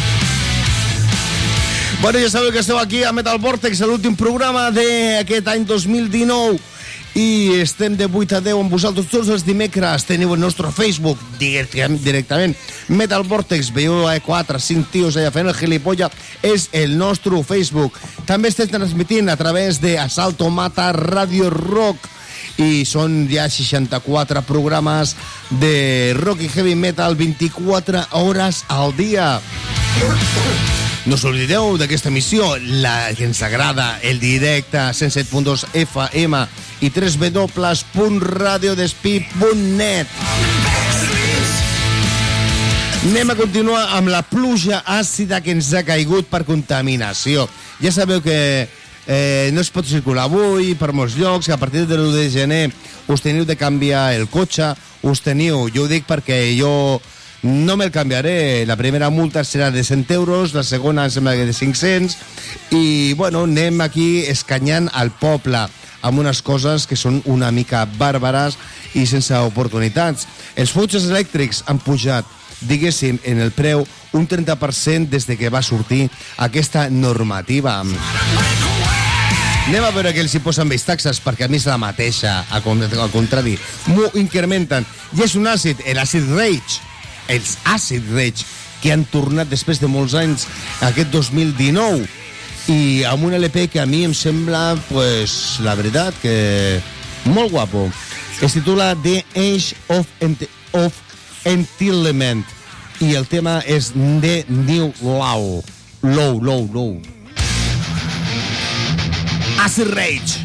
Bueno, ja sabeu que esteu aquí a Metal Vortex, l'últim programa d'aquest any 2019, i estem de 8 a 10 amb vosaltres tots els dimecres. Teniu el nostre Facebook directament Metal Vortex, veieu 4, 5 tios allà fent el gilipollas, és el nostre Facebook. També estem transmitint a través de Asalto Mata Radio Rock, i són ja 64 programes de rock i heavy metal 24 hores al dia. No us oblideu d'aquesta emissió, la que ens agrada, el directe 107.2 FM i www.radiodespí.net. Anem a continuar amb la pluja àcida que ens ha caigut per contaminació. Ja sabeu que no es pot circular avui per molts llocs, que a partir de l'1 de gener us teniu de canviar el cotxe us teniu. Jo ho dic perquè jo no me'l canviaré. La primera multa serà de 100 euros, la segona em sembla que de 500, i bueno, anem aquí escanyant al poble amb unes coses que són una mica bàrbares i sense oportunitats. Els cotxes elèctrics han pujat, diguéssim, en el preu un 30% des de que va sortir aquesta normativa. Anem a veure què els hi posen més taxes, perquè a mi és la mateixa, al contrari. M'ho incrementen. I és un àcid, l'àcid rage, els àcid rage, que han tornat després de molts anys, aquest 2019, i amb un LP que a mi em sembla, pues, la veritat, que molt guapo. Es titula The Age of Entitlement, i el tema és The New Law. Low. Acid Rage.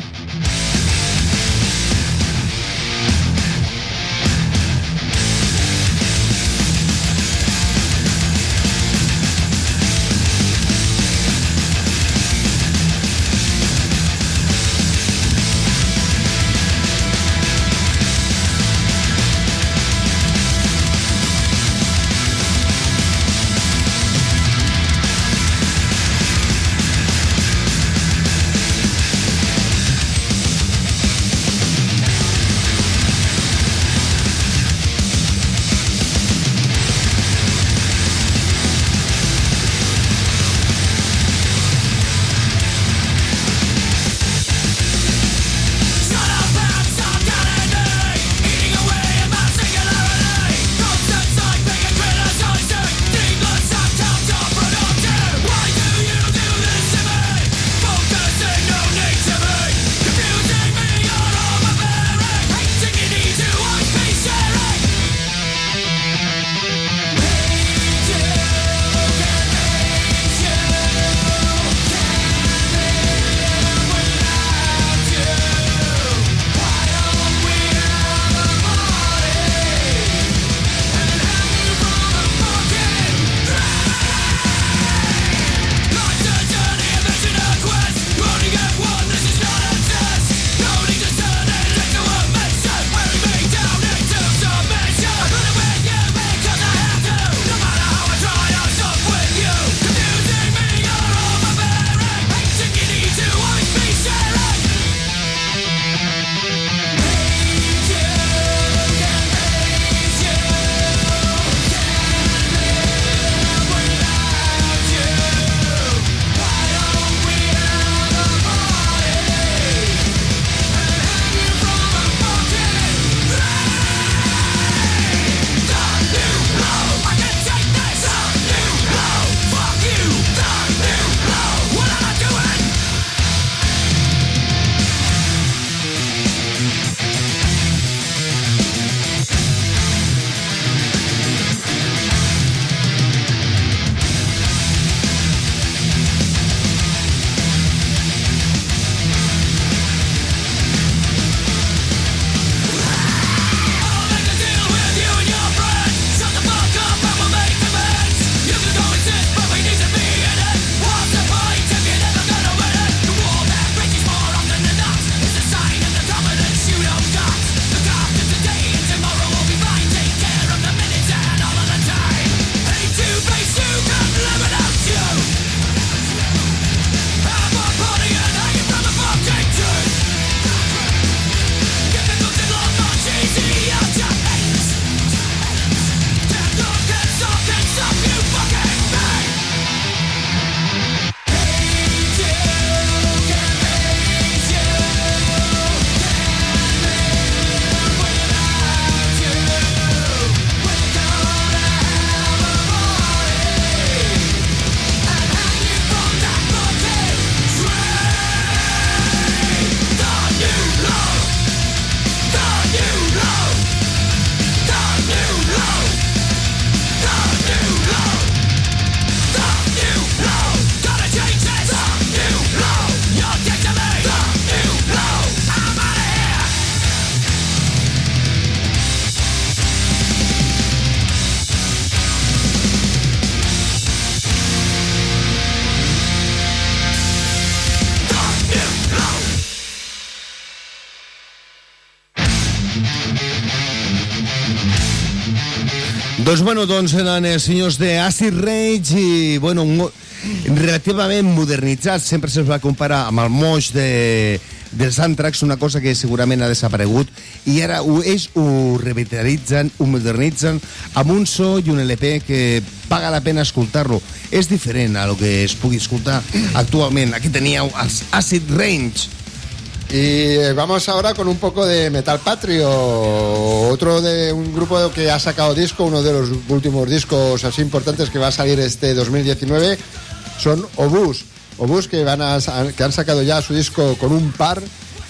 Doncs eren els senyors de Acid Rage i, bueno, relativament modernitzats. Sempre se'ls va comparar amb el moix dels Anthrax, una cosa que segurament ha desaparegut, i ara ells ho revitalitzen, ho modernitzen amb un so i un LP que paga la pena escoltar-lo. És diferent a lo que es pugui escoltar actualment. Aquí teníeu els Acid Rage. Y vamos ahora con un poco de Metal Patrio, otro de un grupo que ha sacado disco, uno de los últimos discos así importantes que va a salir este 2019, son Obús. Obús que han sacado ya su disco con un par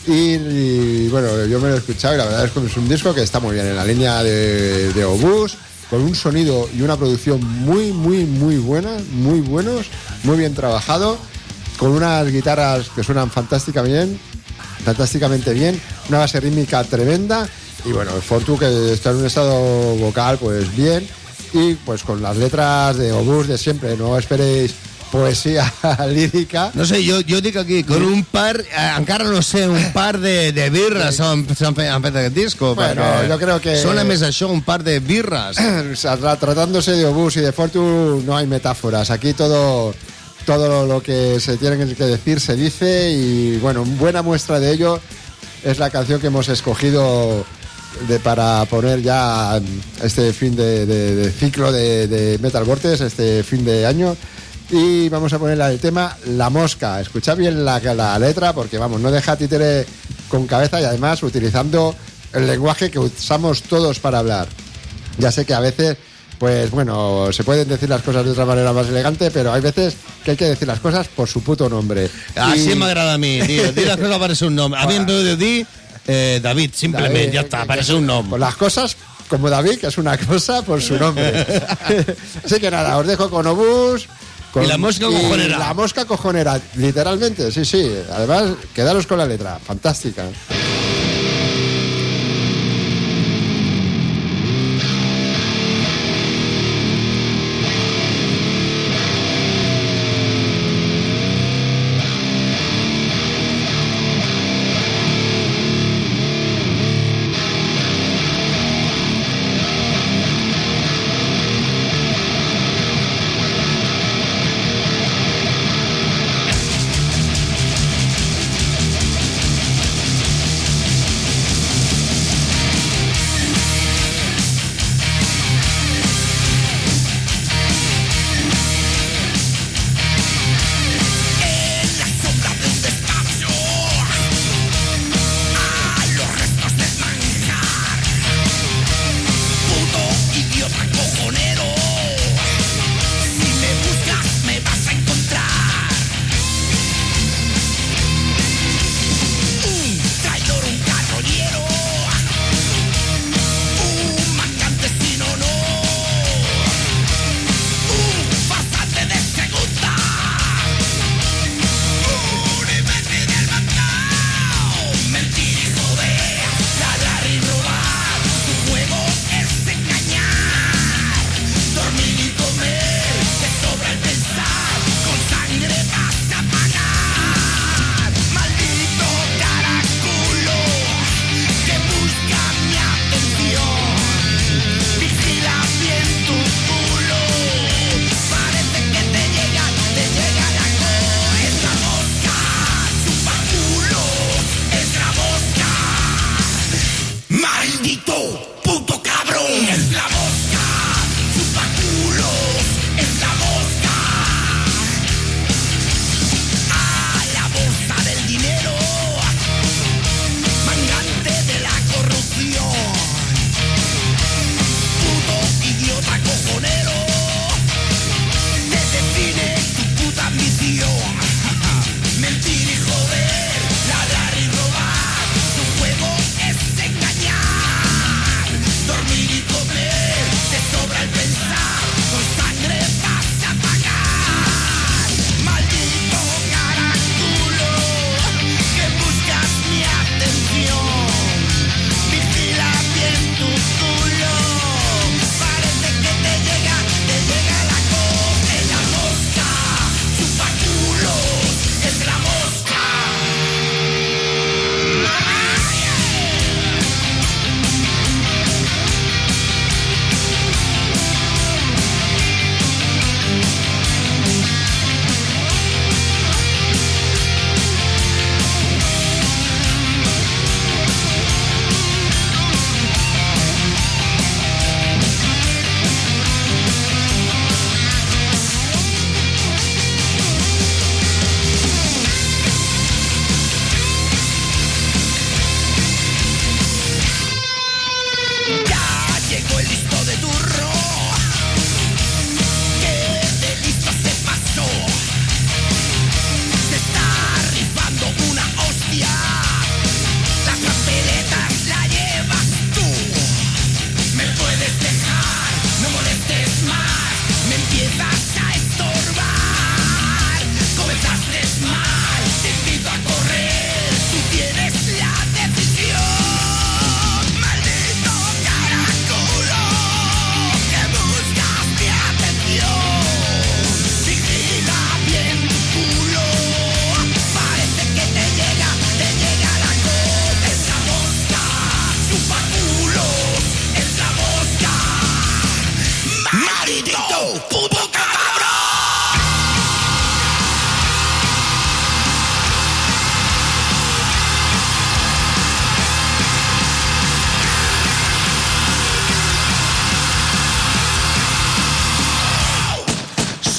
y bueno, yo me lo he escuchado y la verdad es que es un disco que está muy bien en la línea de Obús, con un sonido y una producción muy buena, muy buenos, muy bien trabajado, con unas guitarras que suenan fantásticamente bien, una base rítmica tremenda y bueno, Fortu que está en un estado vocal pues bien y pues con las letras de Obús de siempre, no esperéis poesía lírica. No sé, jo dic aquí, con un par, encara no sé, un par de birres han fet aquest disco. Bueno, yo creo que... Sona més això, un par de birres. Tratándose de Obús y de Fortu no hay metáforas, aquí todo lo que se tiene que decir se dice y bueno, buena muestra de ello es la canción que hemos escogido para poner ya este fin de ciclo de Metal Vortex, este fin de año, y vamos a poner el tema La Mosca. Escuchad bien la letra porque vamos, no deja títere con cabeza y además utilizando el lenguaje que usamos todos para hablar. Ya sé que a veces pues bueno, se pueden decir las cosas de otra manera más elegante, pero hay veces que hay que decir las cosas por su puto nombre. Así m'agrada a mi, tío. Dir las cosas para un nombre. A mí en vez de dir David, simplemente, ya está, para un nombre. Pues las cosas como David, que es una cosa por su nombre. Así que nada, os dejo con Obús. Y la mosca cojonera. La mosca cojonera, literalmente, sí. Además, quedaros con la letra, fantástica.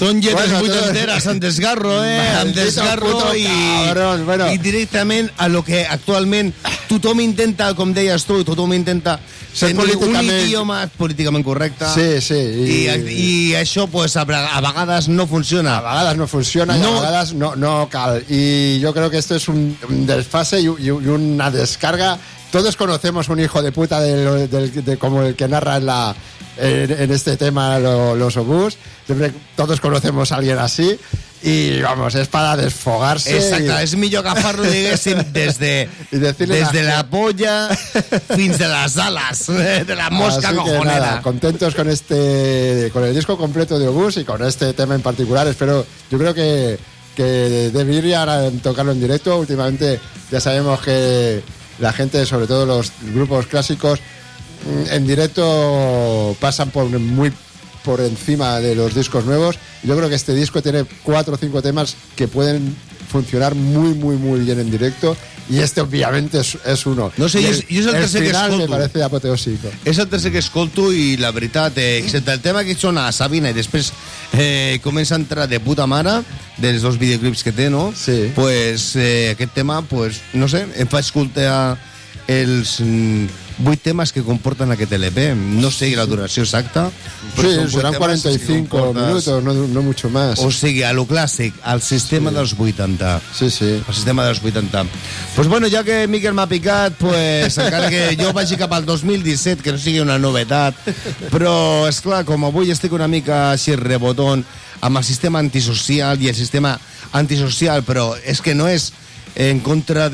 Són lletres Bueno, vuitanteres, en desgarro, en Maldito desgarro puto cabrón, bueno. i directament a lo que actualment tothom intenta, com deies tu, tothom intenta Ser tenir un políticament- idioma políticament correcte. Sí, sí. I això, pues, a vegades no funciona. A vegades no funciona y No. a vegades no cal. Y yo creo que esto es un desfase y una descarga. Todos conocemos un hijo de puta como el que narra en este tema los obús. Siempre todos conocemos a alguien así. Y vamos, es para desfogarse. Exacte, és millor agafar-lo, diguéssim, des de la polla fins de les ales, de la mosca Así que cojonera. nada, contentos con el disco completo de Obús y con este tema en particular. Espero, yo creo que deberían tocarlo en directo. Últimamente ya sabemos que la gente, sobre todo los grupos clásicos, en directo pasan muy por encima de los discos nuevos. Yo creo que este disco tiene 4 o 5 temas que pueden funcionar muy, muy, muy bien en directo, y este obviamente es uno. No sé, I jo és el tercer que final me escolto. parece apoteósico. És el tercer que escolto i la veritat, excepte el tema que sona a Sabina i després comença a entrar de puta mare dels dos videoclips que té, no? Sí. Pues aquest tema, pues, no sé, em fa escoltar els 8 temes que comporten aquest LP. No sé la duració exacta. Sí, serán 45 minutos, no mucho más. O sigui, a lo clàssic, al sistema dels 80. Sí, sí. El sistema dels 80. Pues bueno, ja que Miquel m'ha picat, pues, encara que jo vagi cap al 2017, que no sigui una novetat, però, és clar, com avui estic una mica així rebotón amb el sistema antisocial i el sistema antisocial, però és que no és en contra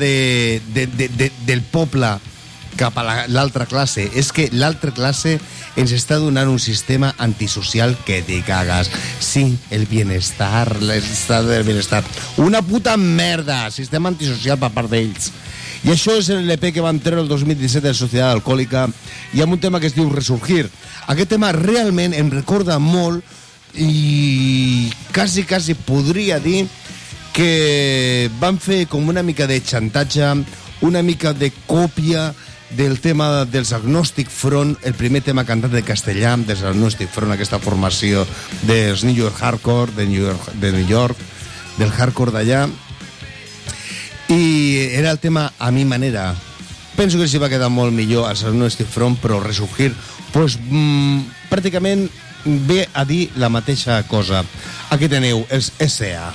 del poble cap a l'altra classe, és que l'altra classe ens està donant un sistema antisocial que te cagas. Sí, el bienestar, l'estat del bienestar. Una puta merda, sistema antisocial per part d'ells. I això és l'EP que vam treure el 2017 de Societat Alcohòlica, i amb un tema que es diu Resurgir. Aquest tema realment em recorda molt i quasi podria dir que van fer com una mica de xantatge, una mica de còpia del tema dels Agnostic Front, el primer tema cantat de castellà dels Agnostic Front, aquesta formació dels New York Hardcore, de New York, del hardcore d'allà, i era el tema A mi manera. Penso que s'hi va quedar molt millor als Agnostic Front, però Resurgir, pues, pràcticament ve a dir la mateixa cosa. Aquí teniu els S.A.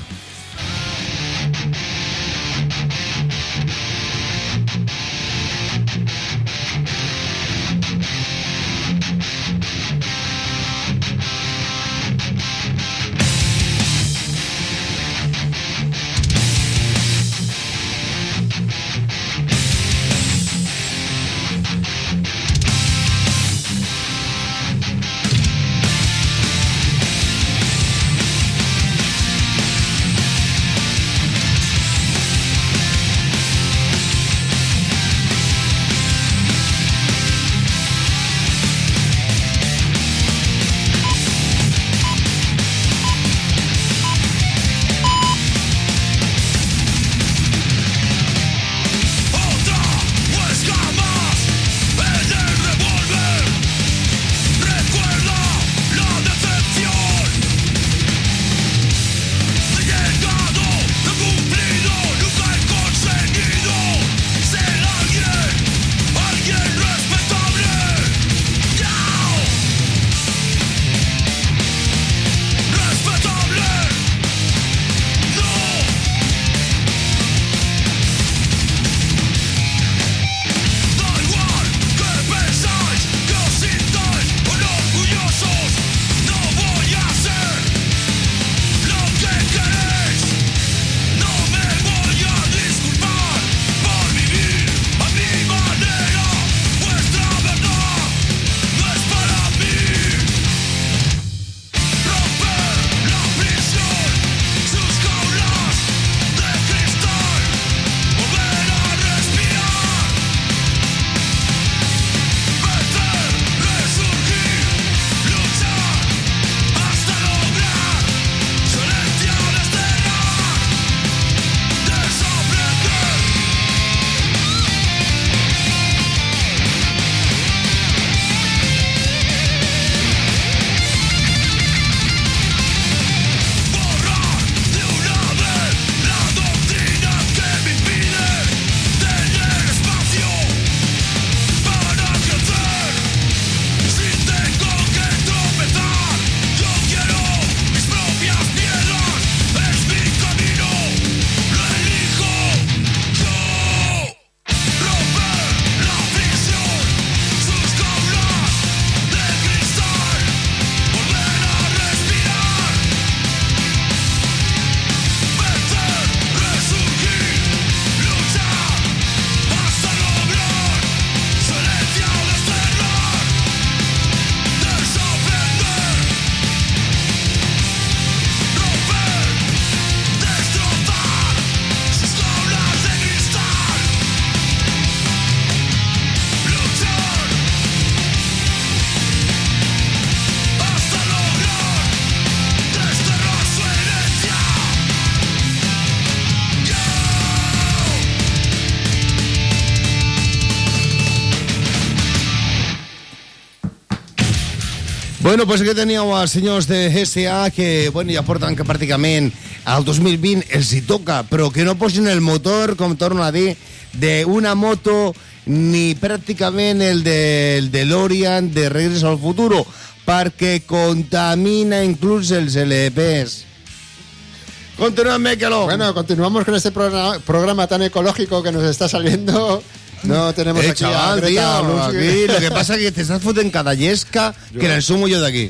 Bueno, pues aquí teníeu els senyors de SA que, bueno, ja porten que pràcticament al 2020 els hi toca, però que no posin el motor, com torno a dir, d'una moto ni pràcticament el del DeLorean de Regreso al Futuro, perquè contamina inclús els LPs. Continúa, Méquelo. Bueno, continuamos con este programa tan ecológico que nos está saliendo. No tenemos aquí chaval, a Greta tío, Lundgren. aquí lo que pasa es que te estás fotent cada llesca que l'ensumo jo d'aquí.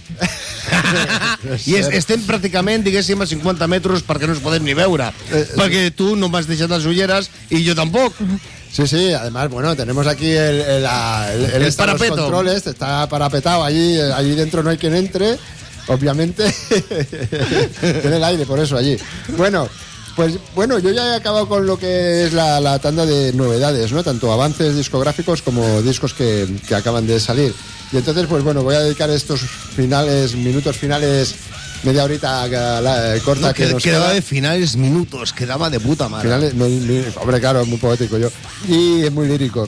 I estem pràcticament, diguéssim, a 50 metres perquè no ens podem ni veure. Perquè tu no m'has deixat les ulleres i jo tampoc. Sí, sí, además, bueno, tenemos aquí el parapeto. Los controles, está parapetado allí dentro no hay quien entre, obviamente. Tiene el aire, por eso, allí. Bueno, pues bueno, yo ya he acabado con lo que es la tanda de novedades, ¿no? Tanto avances discográficos como discos que acaban de salir. Y entonces, pues bueno, voy a dedicar estos minutos finales, media horita corta No, que nos quedaba queda. de finales minutos, quedaba de puta madre. Finales, hombre, claro, es muy poético yo. Y es muy lírico.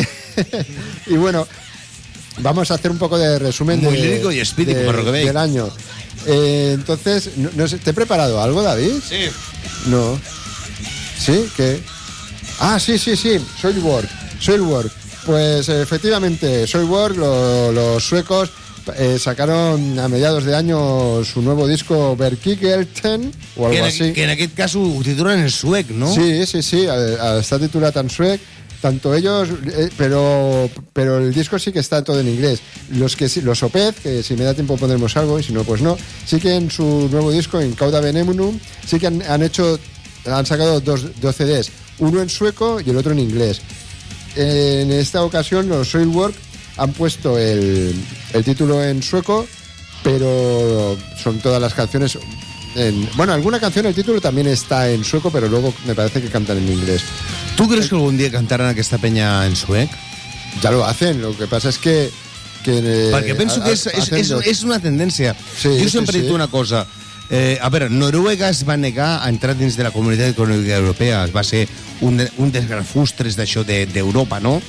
Y bueno, vamos a hacer un poco de resumen Muy lírico y espíritu, por lo que veis. del año. Entonces, no sé, ¿te he preparado algo, David? Sí. No. ¿Sí? ¿Qué? Ah, sí. Soilwork. Pues efectivamente, Soilwork, los suecos sacaron a mediados de año su nuevo disco Verkigelten o algo así. Que en aquest cas ho titulen en suec, no? Sí, está titulado en suec. Tanto ellos, pero el disco sí que está todo en inglés. Los Opeth, que si me da tiempo pondremos algo y si no, pues no, sí que en su nuevo disco, en Cauda Venemunum, sí que han sacado dos CDs, uno en sueco y el otro en inglés. En esta ocasión los Soilwork han puesto el título en sueco, pero son todas las canciones... Bueno, alguna canción el título también está en sueco, pero luego me parece que cantan en inglés. Tu creus que algun dia cantaran aquesta penya en suec? Ya lo hacen, lo que pasa es que Perquè penso que és una tendència. Sí, jo sempre he dit sí. una cosa. A veure, Noruega es va negar a entrar dins de la Comunitat Econòmica Europea. Va ser un dels grans fustres d'això d'Europa, no?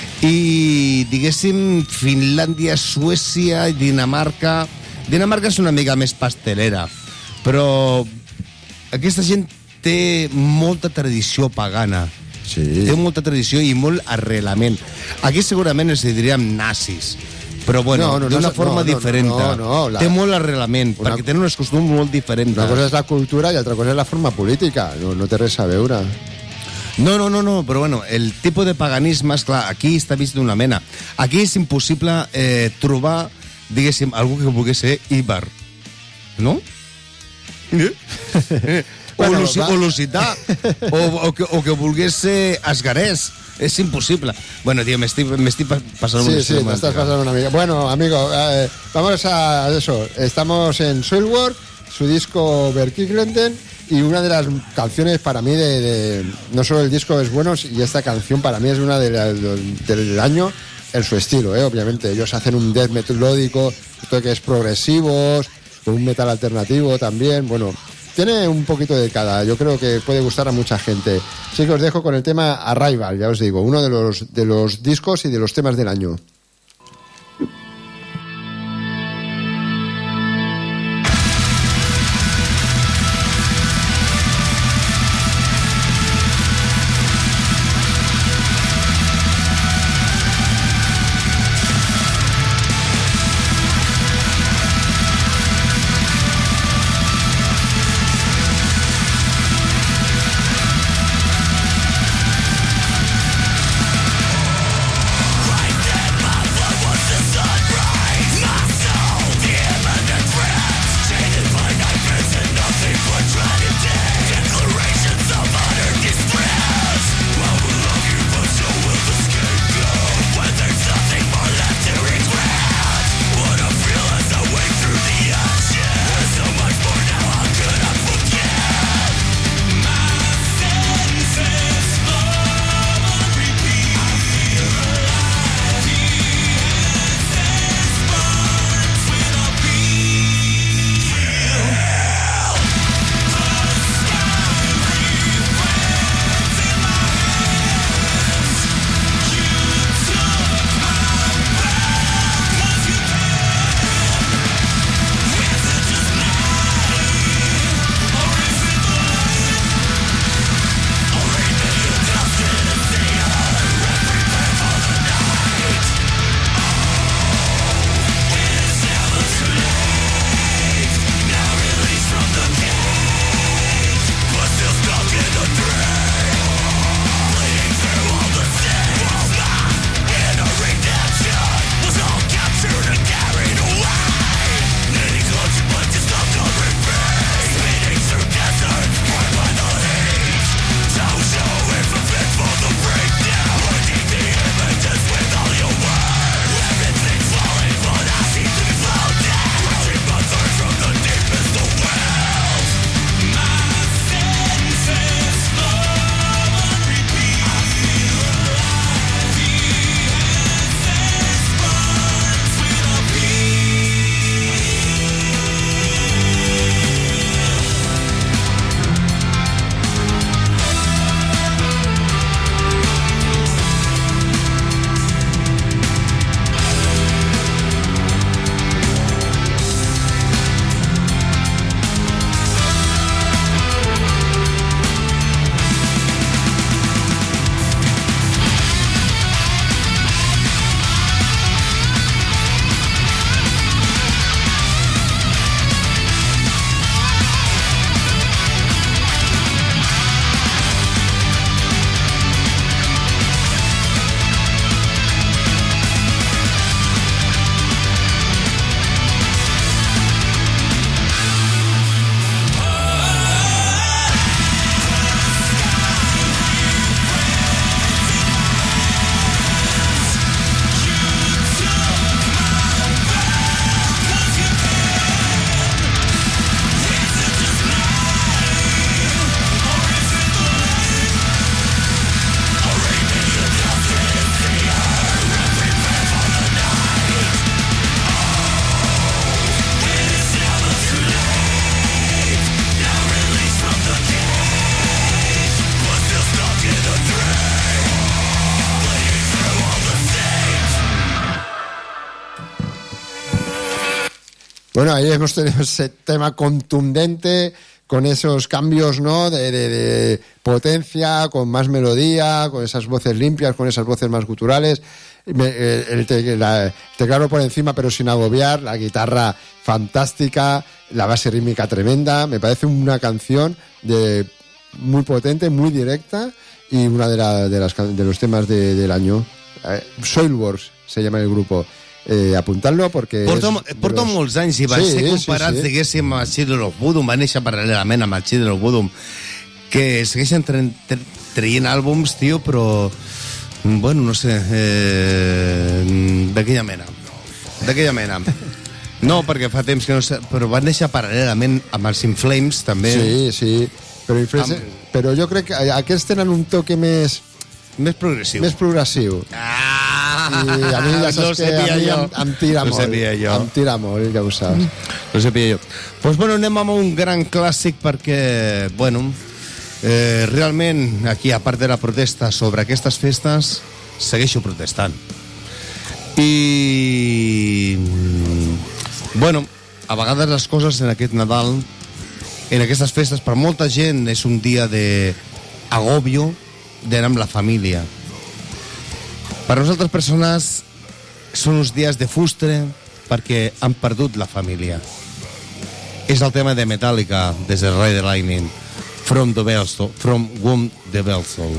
I, diguéssim, Finlàndia, Suècia, Dinamarca... Dinamarca és una mica més pastelera, però aquesta gent té molta tradició pagana. Sí. Té molta tradició i molt arrelament. Aquí segurament els diríem nazis, però bueno, d'una forma diferent. Té molt arrelament, perquè tenen uns costums molt diferents. Una cosa és la cultura i altra cosa és la forma política. No té res a veure. No, però bueno, el tipus de paganisme, esclar, aquí està vist d'una mena. Aquí és impossible trobar, diguéssim, algú que volgués ser Ibar, no? Bueno, o l'occità, o que volgués ser asgarès. És imposible. Bueno, tío, me estoy pasando Sí, te estás pasando una amiga. Bueno, amigo, vamos a eso. Estamos en Soilwork, su disco Verkiglenden, y una de las canciones para mí no solo el disco es bueno, y esta canción para mí es una del año en su estilo, obviamente. Ellos hacen un death melódico, esto que es progresivos, un metal alternativo también, bueno... Tiene un poquito de cada, yo creo que puede gustar a mucha gente. Así que os dejo con el tema Arrival, ya os digo, uno de los discos y de los temas del año. Dead Bueno, ahí hemos tenido ese tema contundente, con esos cambios, ¿no? de potencia, con más melodía, con esas voces limpias, con esas voces más guturales. El teclado por encima, pero sin agobiar, la guitarra fantástica, la base rítmica tremenda. Me parece una canción muy potente, muy directa, y una de los temas del año. Soilworks se llama el grupo. Apuntar-lo perquè... Porta molts anys i van ser comparats, diguéssim, amb el Children of Bodom, va néixer paral·lelament amb el Children of Bodom, que segueixen traient àlbums, tio, però... Bueno, no sé... d'aquella mena. No, perquè fa temps que no sé... Però van néixer paral·lelament amb els In Flames, també. Sí. Però jo crec que aquests tenen un toque més progressiu. I a mi ja saps que a mi em tira molt. Em tira molt, ja ho saps. No sabia jo. Doncs bueno, anem amb un gran clàssic perquè, bueno, realment aquí, a part de la protesta sobre aquestes festes, segueixo protestant. I... bueno, a vegades les coses en aquest Nadal, en aquestes festes, per molta gent és un dia d'agobio d'anar amb la família. Per a nosaltres persones són uns dies de frustre perquè han perdut la família. És el tema de Metallica des de Ride the Lightning, From Whom the Bell Soul.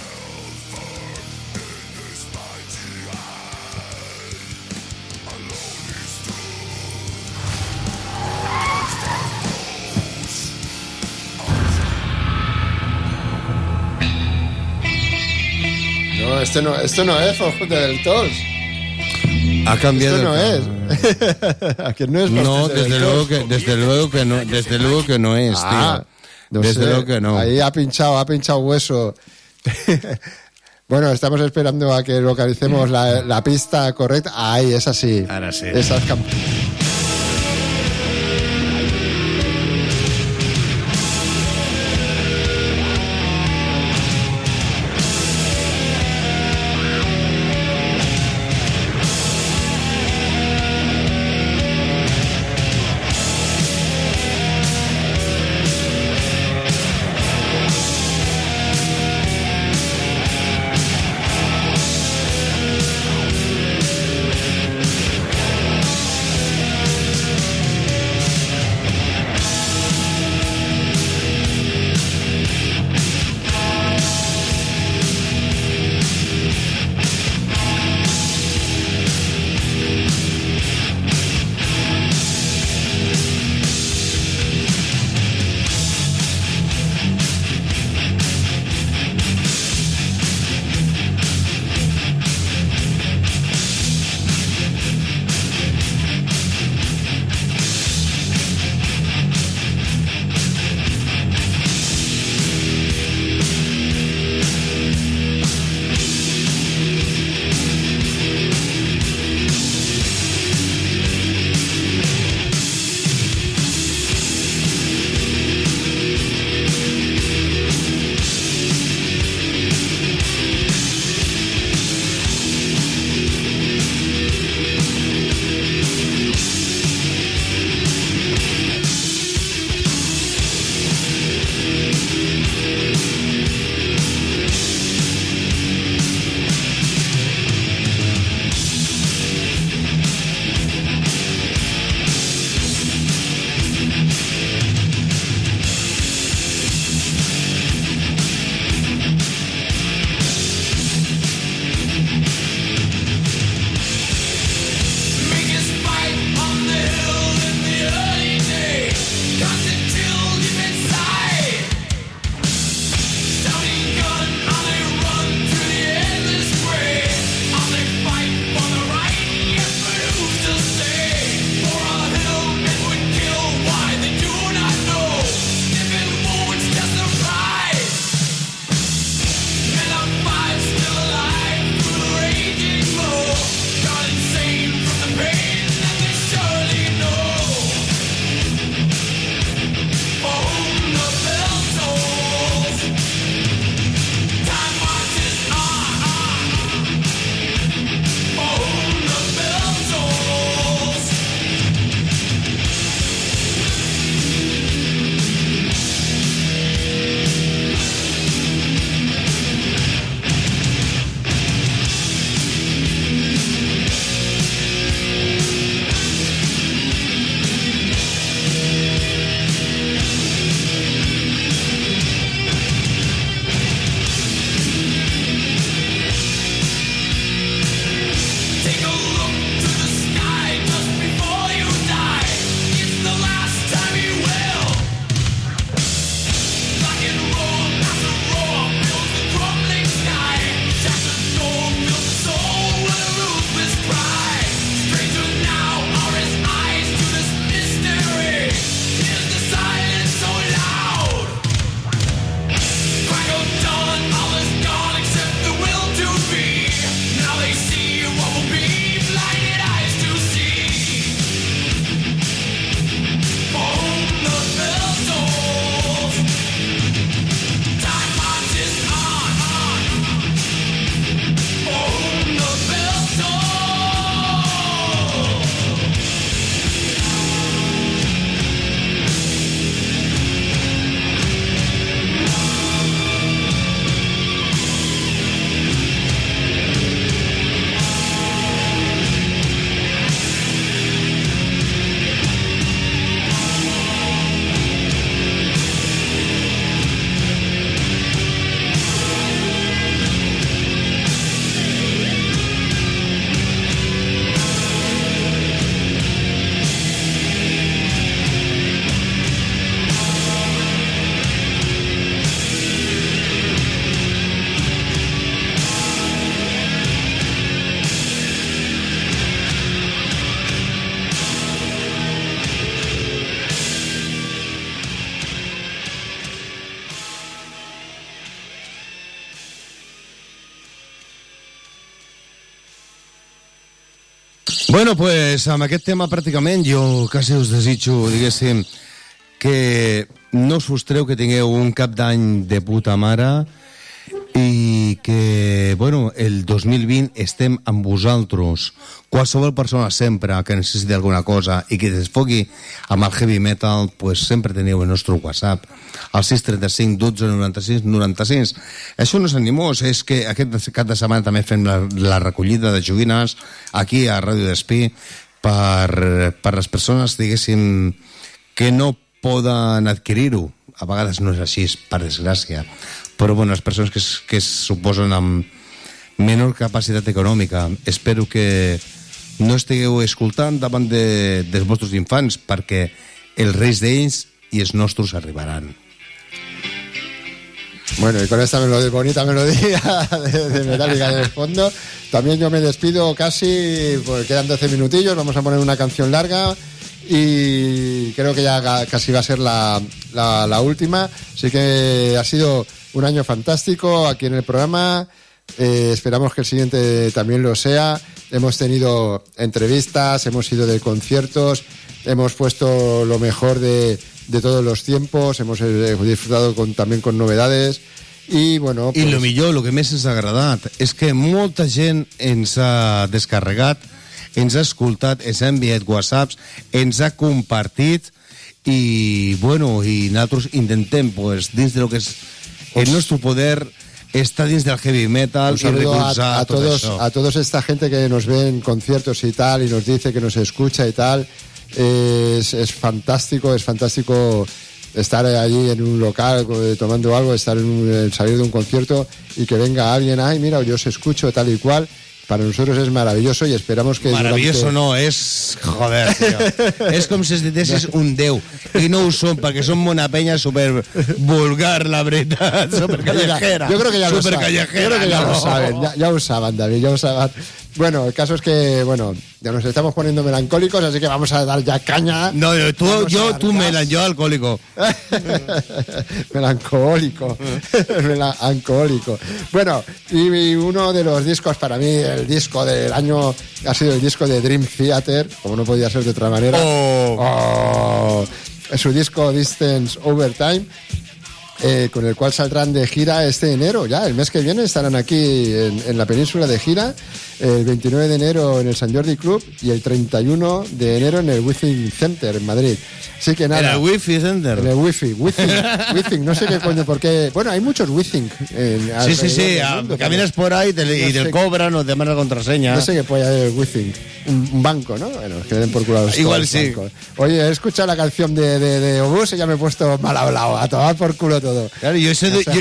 Esto no es Forjunta del Tos. Ha cambiado. Esto no es. Que no es. No, desde luego que no es, tío. No desde sé, luego que no. Ahí ha pinchado hueso. Bueno, estamos esperando a que localicemos la pista correcta. Ahí, es así. Ahora sí. Esas Bueno, pues amb aquest tema pràcticament jo quasi us desitjo, diguéssim, que no us frustreu, que tingueu un cap d'any de puta mare i que, bueno, el 2020 estem amb vosaltres. Qualsevol persona sempre que necessiti alguna cosa i que desfoqui amb el heavy metal, pues sempre teniu el nostre WhatsApp, al 635 12 96 96. Això no és animós, és que aquest cap de setmana també fem la recollida de joguines aquí a Ràdio Despí per les persones, diguéssim, que no poden adquirir-ho. A vegades no és així, per desgràcia. Però, bueno, les persones que es suposen amb menor capacitat econòmica, espero que no estigueu escoltant davant dels vostres infants, perquè els reis d'ells i els nostres arribaran. Bueno, y con esta bonita melodía de Metallica en el fondo, también yo me despido casi, pues quedan 12 minutillos, vamos a poner una canción larga y creo que ya casi va a ser la última, así que ha sido un año fantástico aquí en el programa, esperamos que el siguiente también lo sea. Hemos tenido entrevistas, hemos ido de conciertos, hemos puesto lo mejor de todos los tiempos, hemos disfrutado también con novedades i, bueno, pues... I el millor, el que més ens ha agradat és que molta gent ens ha descarregat, ens ha escoltat, ens ha enviat whatsapps, ens ha compartit i, bueno, i nosaltres intentem, pues, dins de lo que és el nostre poder, está dentro del heavy metal y recursar a todos esta gente que nos ve en conciertos y tal y nos dice que nos escucha y tal. Es fantástico estar allí en un local tomando algo, salir de un concierto y que venga alguien, ay, mira, yo os escucho tal y cual. Para nosotros es maravilloso y esperamos que... Maravilloso no, és... Joder, tio. És com si es ditessis un déu. I no ho som, perquè som una penya super vulgar, la veritat. Super callejera. Yo creo que ya lo saben. Yo creo que ya lo saben. Ya lo saben, David, ya lo saben. Bueno, el caso es que, bueno, ya nos estamos poniendo melancólicos, así que vamos a dar ya caña. No, yo alcohólico. Melancólico. Melancólico. Bueno, y uno de los discos para mí, el disco del año, ha sido el disco de Dream Theater, como no podía ser de otra manera. Es su disco Distance Overtime. Con el cual saldrán de gira este enero, ya el mes que viene estarán aquí en la península de gira, el 29 de enero en el San Jordi Club y el 31 de enero en el Withing Center en Madrid. Así que nada. ¿En el Wi-Fi Center? En el Withing, no sé qué coño, porque, bueno, hay muchos Withing. Sí, caminas por ahí y te cobran o te mandan la contraseña. No sé qué puede haber el Withing. Un banco, ¿no? Bueno, que den por culo a los igual sí. Bancos. Oye, he escuchado la canción de Obús y ya me he puesto mal hablado, a tomar por culo todo. Claro, jo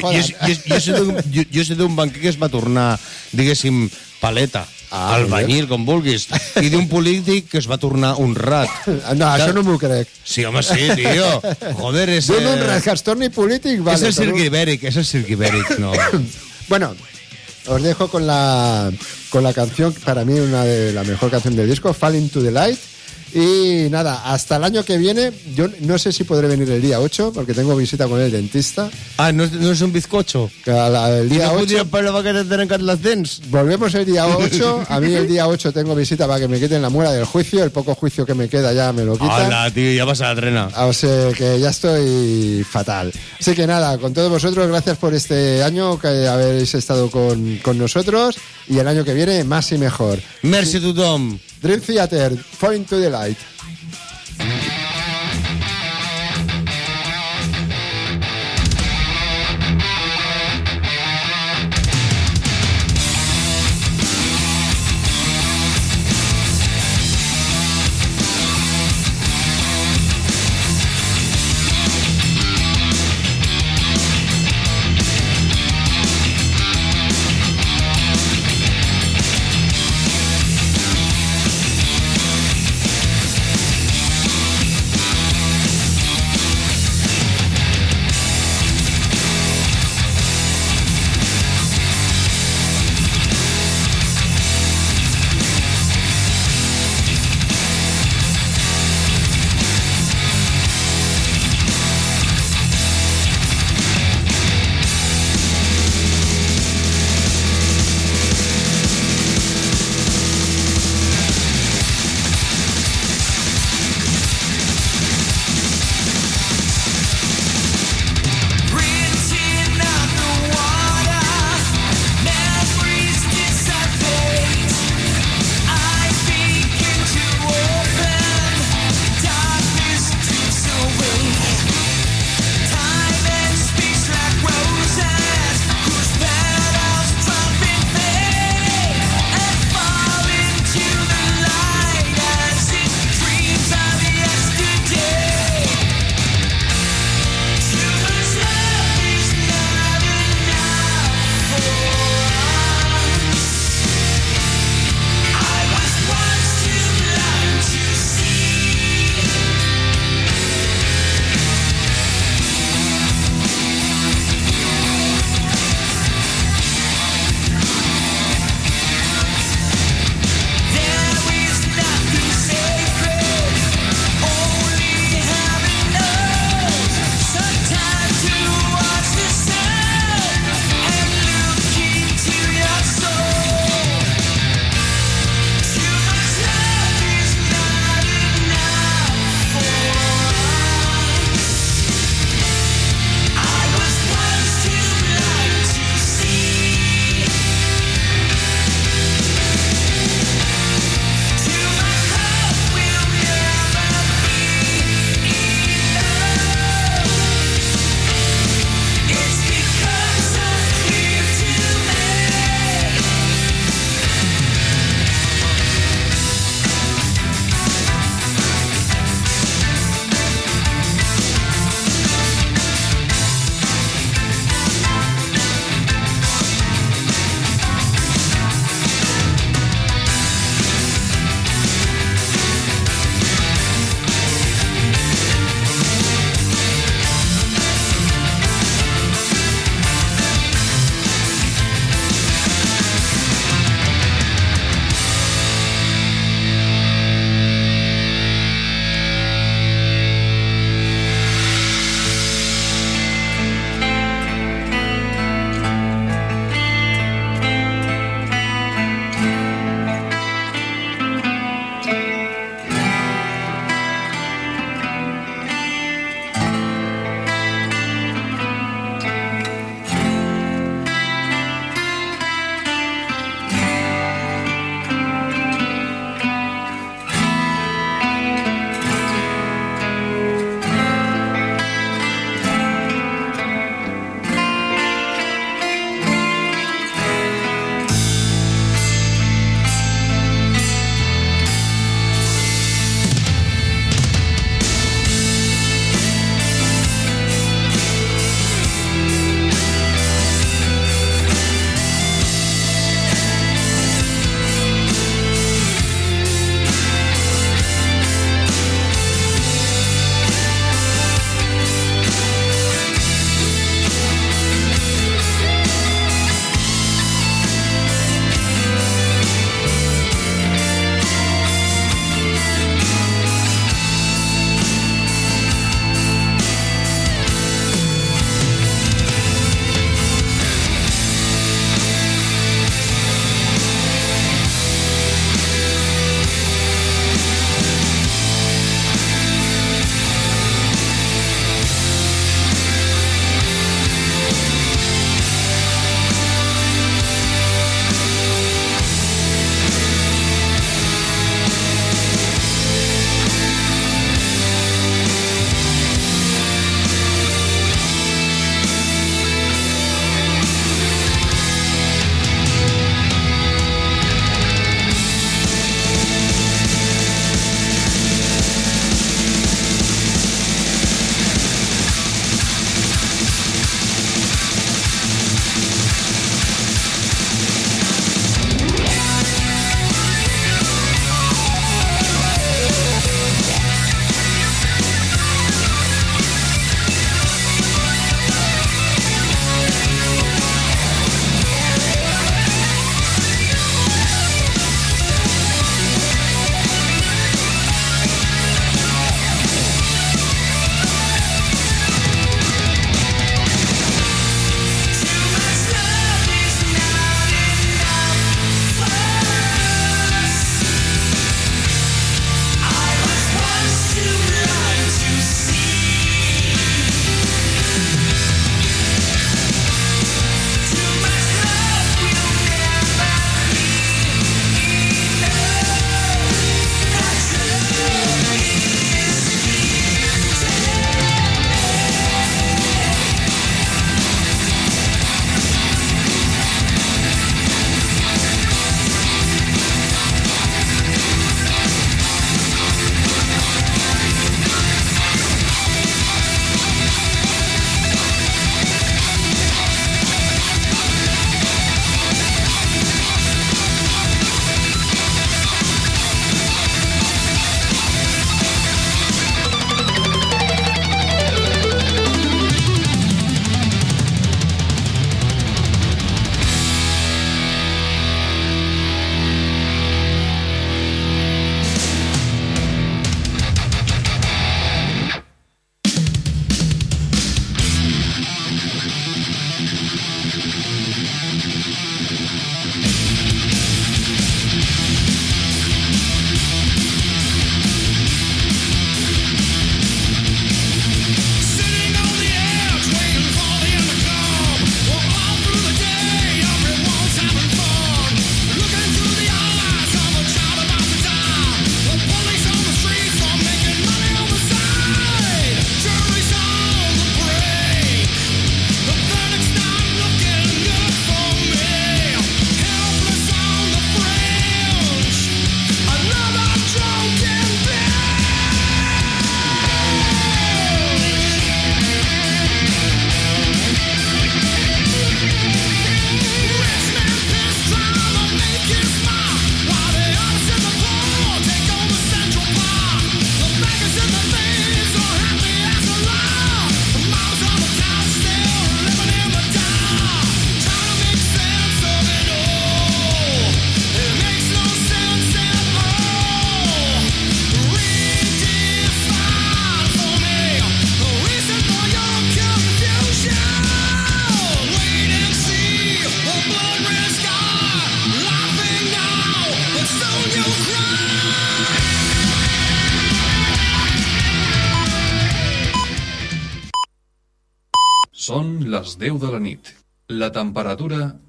sé d'un banquer que es va tornar, diguéssim, paleta, albanyil, com vulguis, i d'un polític que es va tornar un rat. No, això no m'ho crec. Sí, home, sí, tio. Joder, és... Un rat que es torni polític, vale. És el Cirque Ibèric, no. Bueno, os dejo con la canción, para mí una de la mejor canción del disco, Falling to the Light. Y nada, hasta el año que viene, yo no sé si podré venir el día 8, porque tengo visita con el dentista. Ah, ¿no es un bizcocho? El día 8... para que te tenen las dents? Volvemos el día 8. A mí el día 8 tengo visita para que me quiten la muela del juicio. El poco juicio que me queda ya me lo quitan. Hola, tío, ya vas a la trena. O sea, que ya estoy fatal. Así que nada, con todos vosotros, gracias por este año que habéis estado con nosotros. Y el año que viene, más y mejor. Merci a tothom. Dream Theater, Falling to the Light. Són les 10 de la nit. La temperatura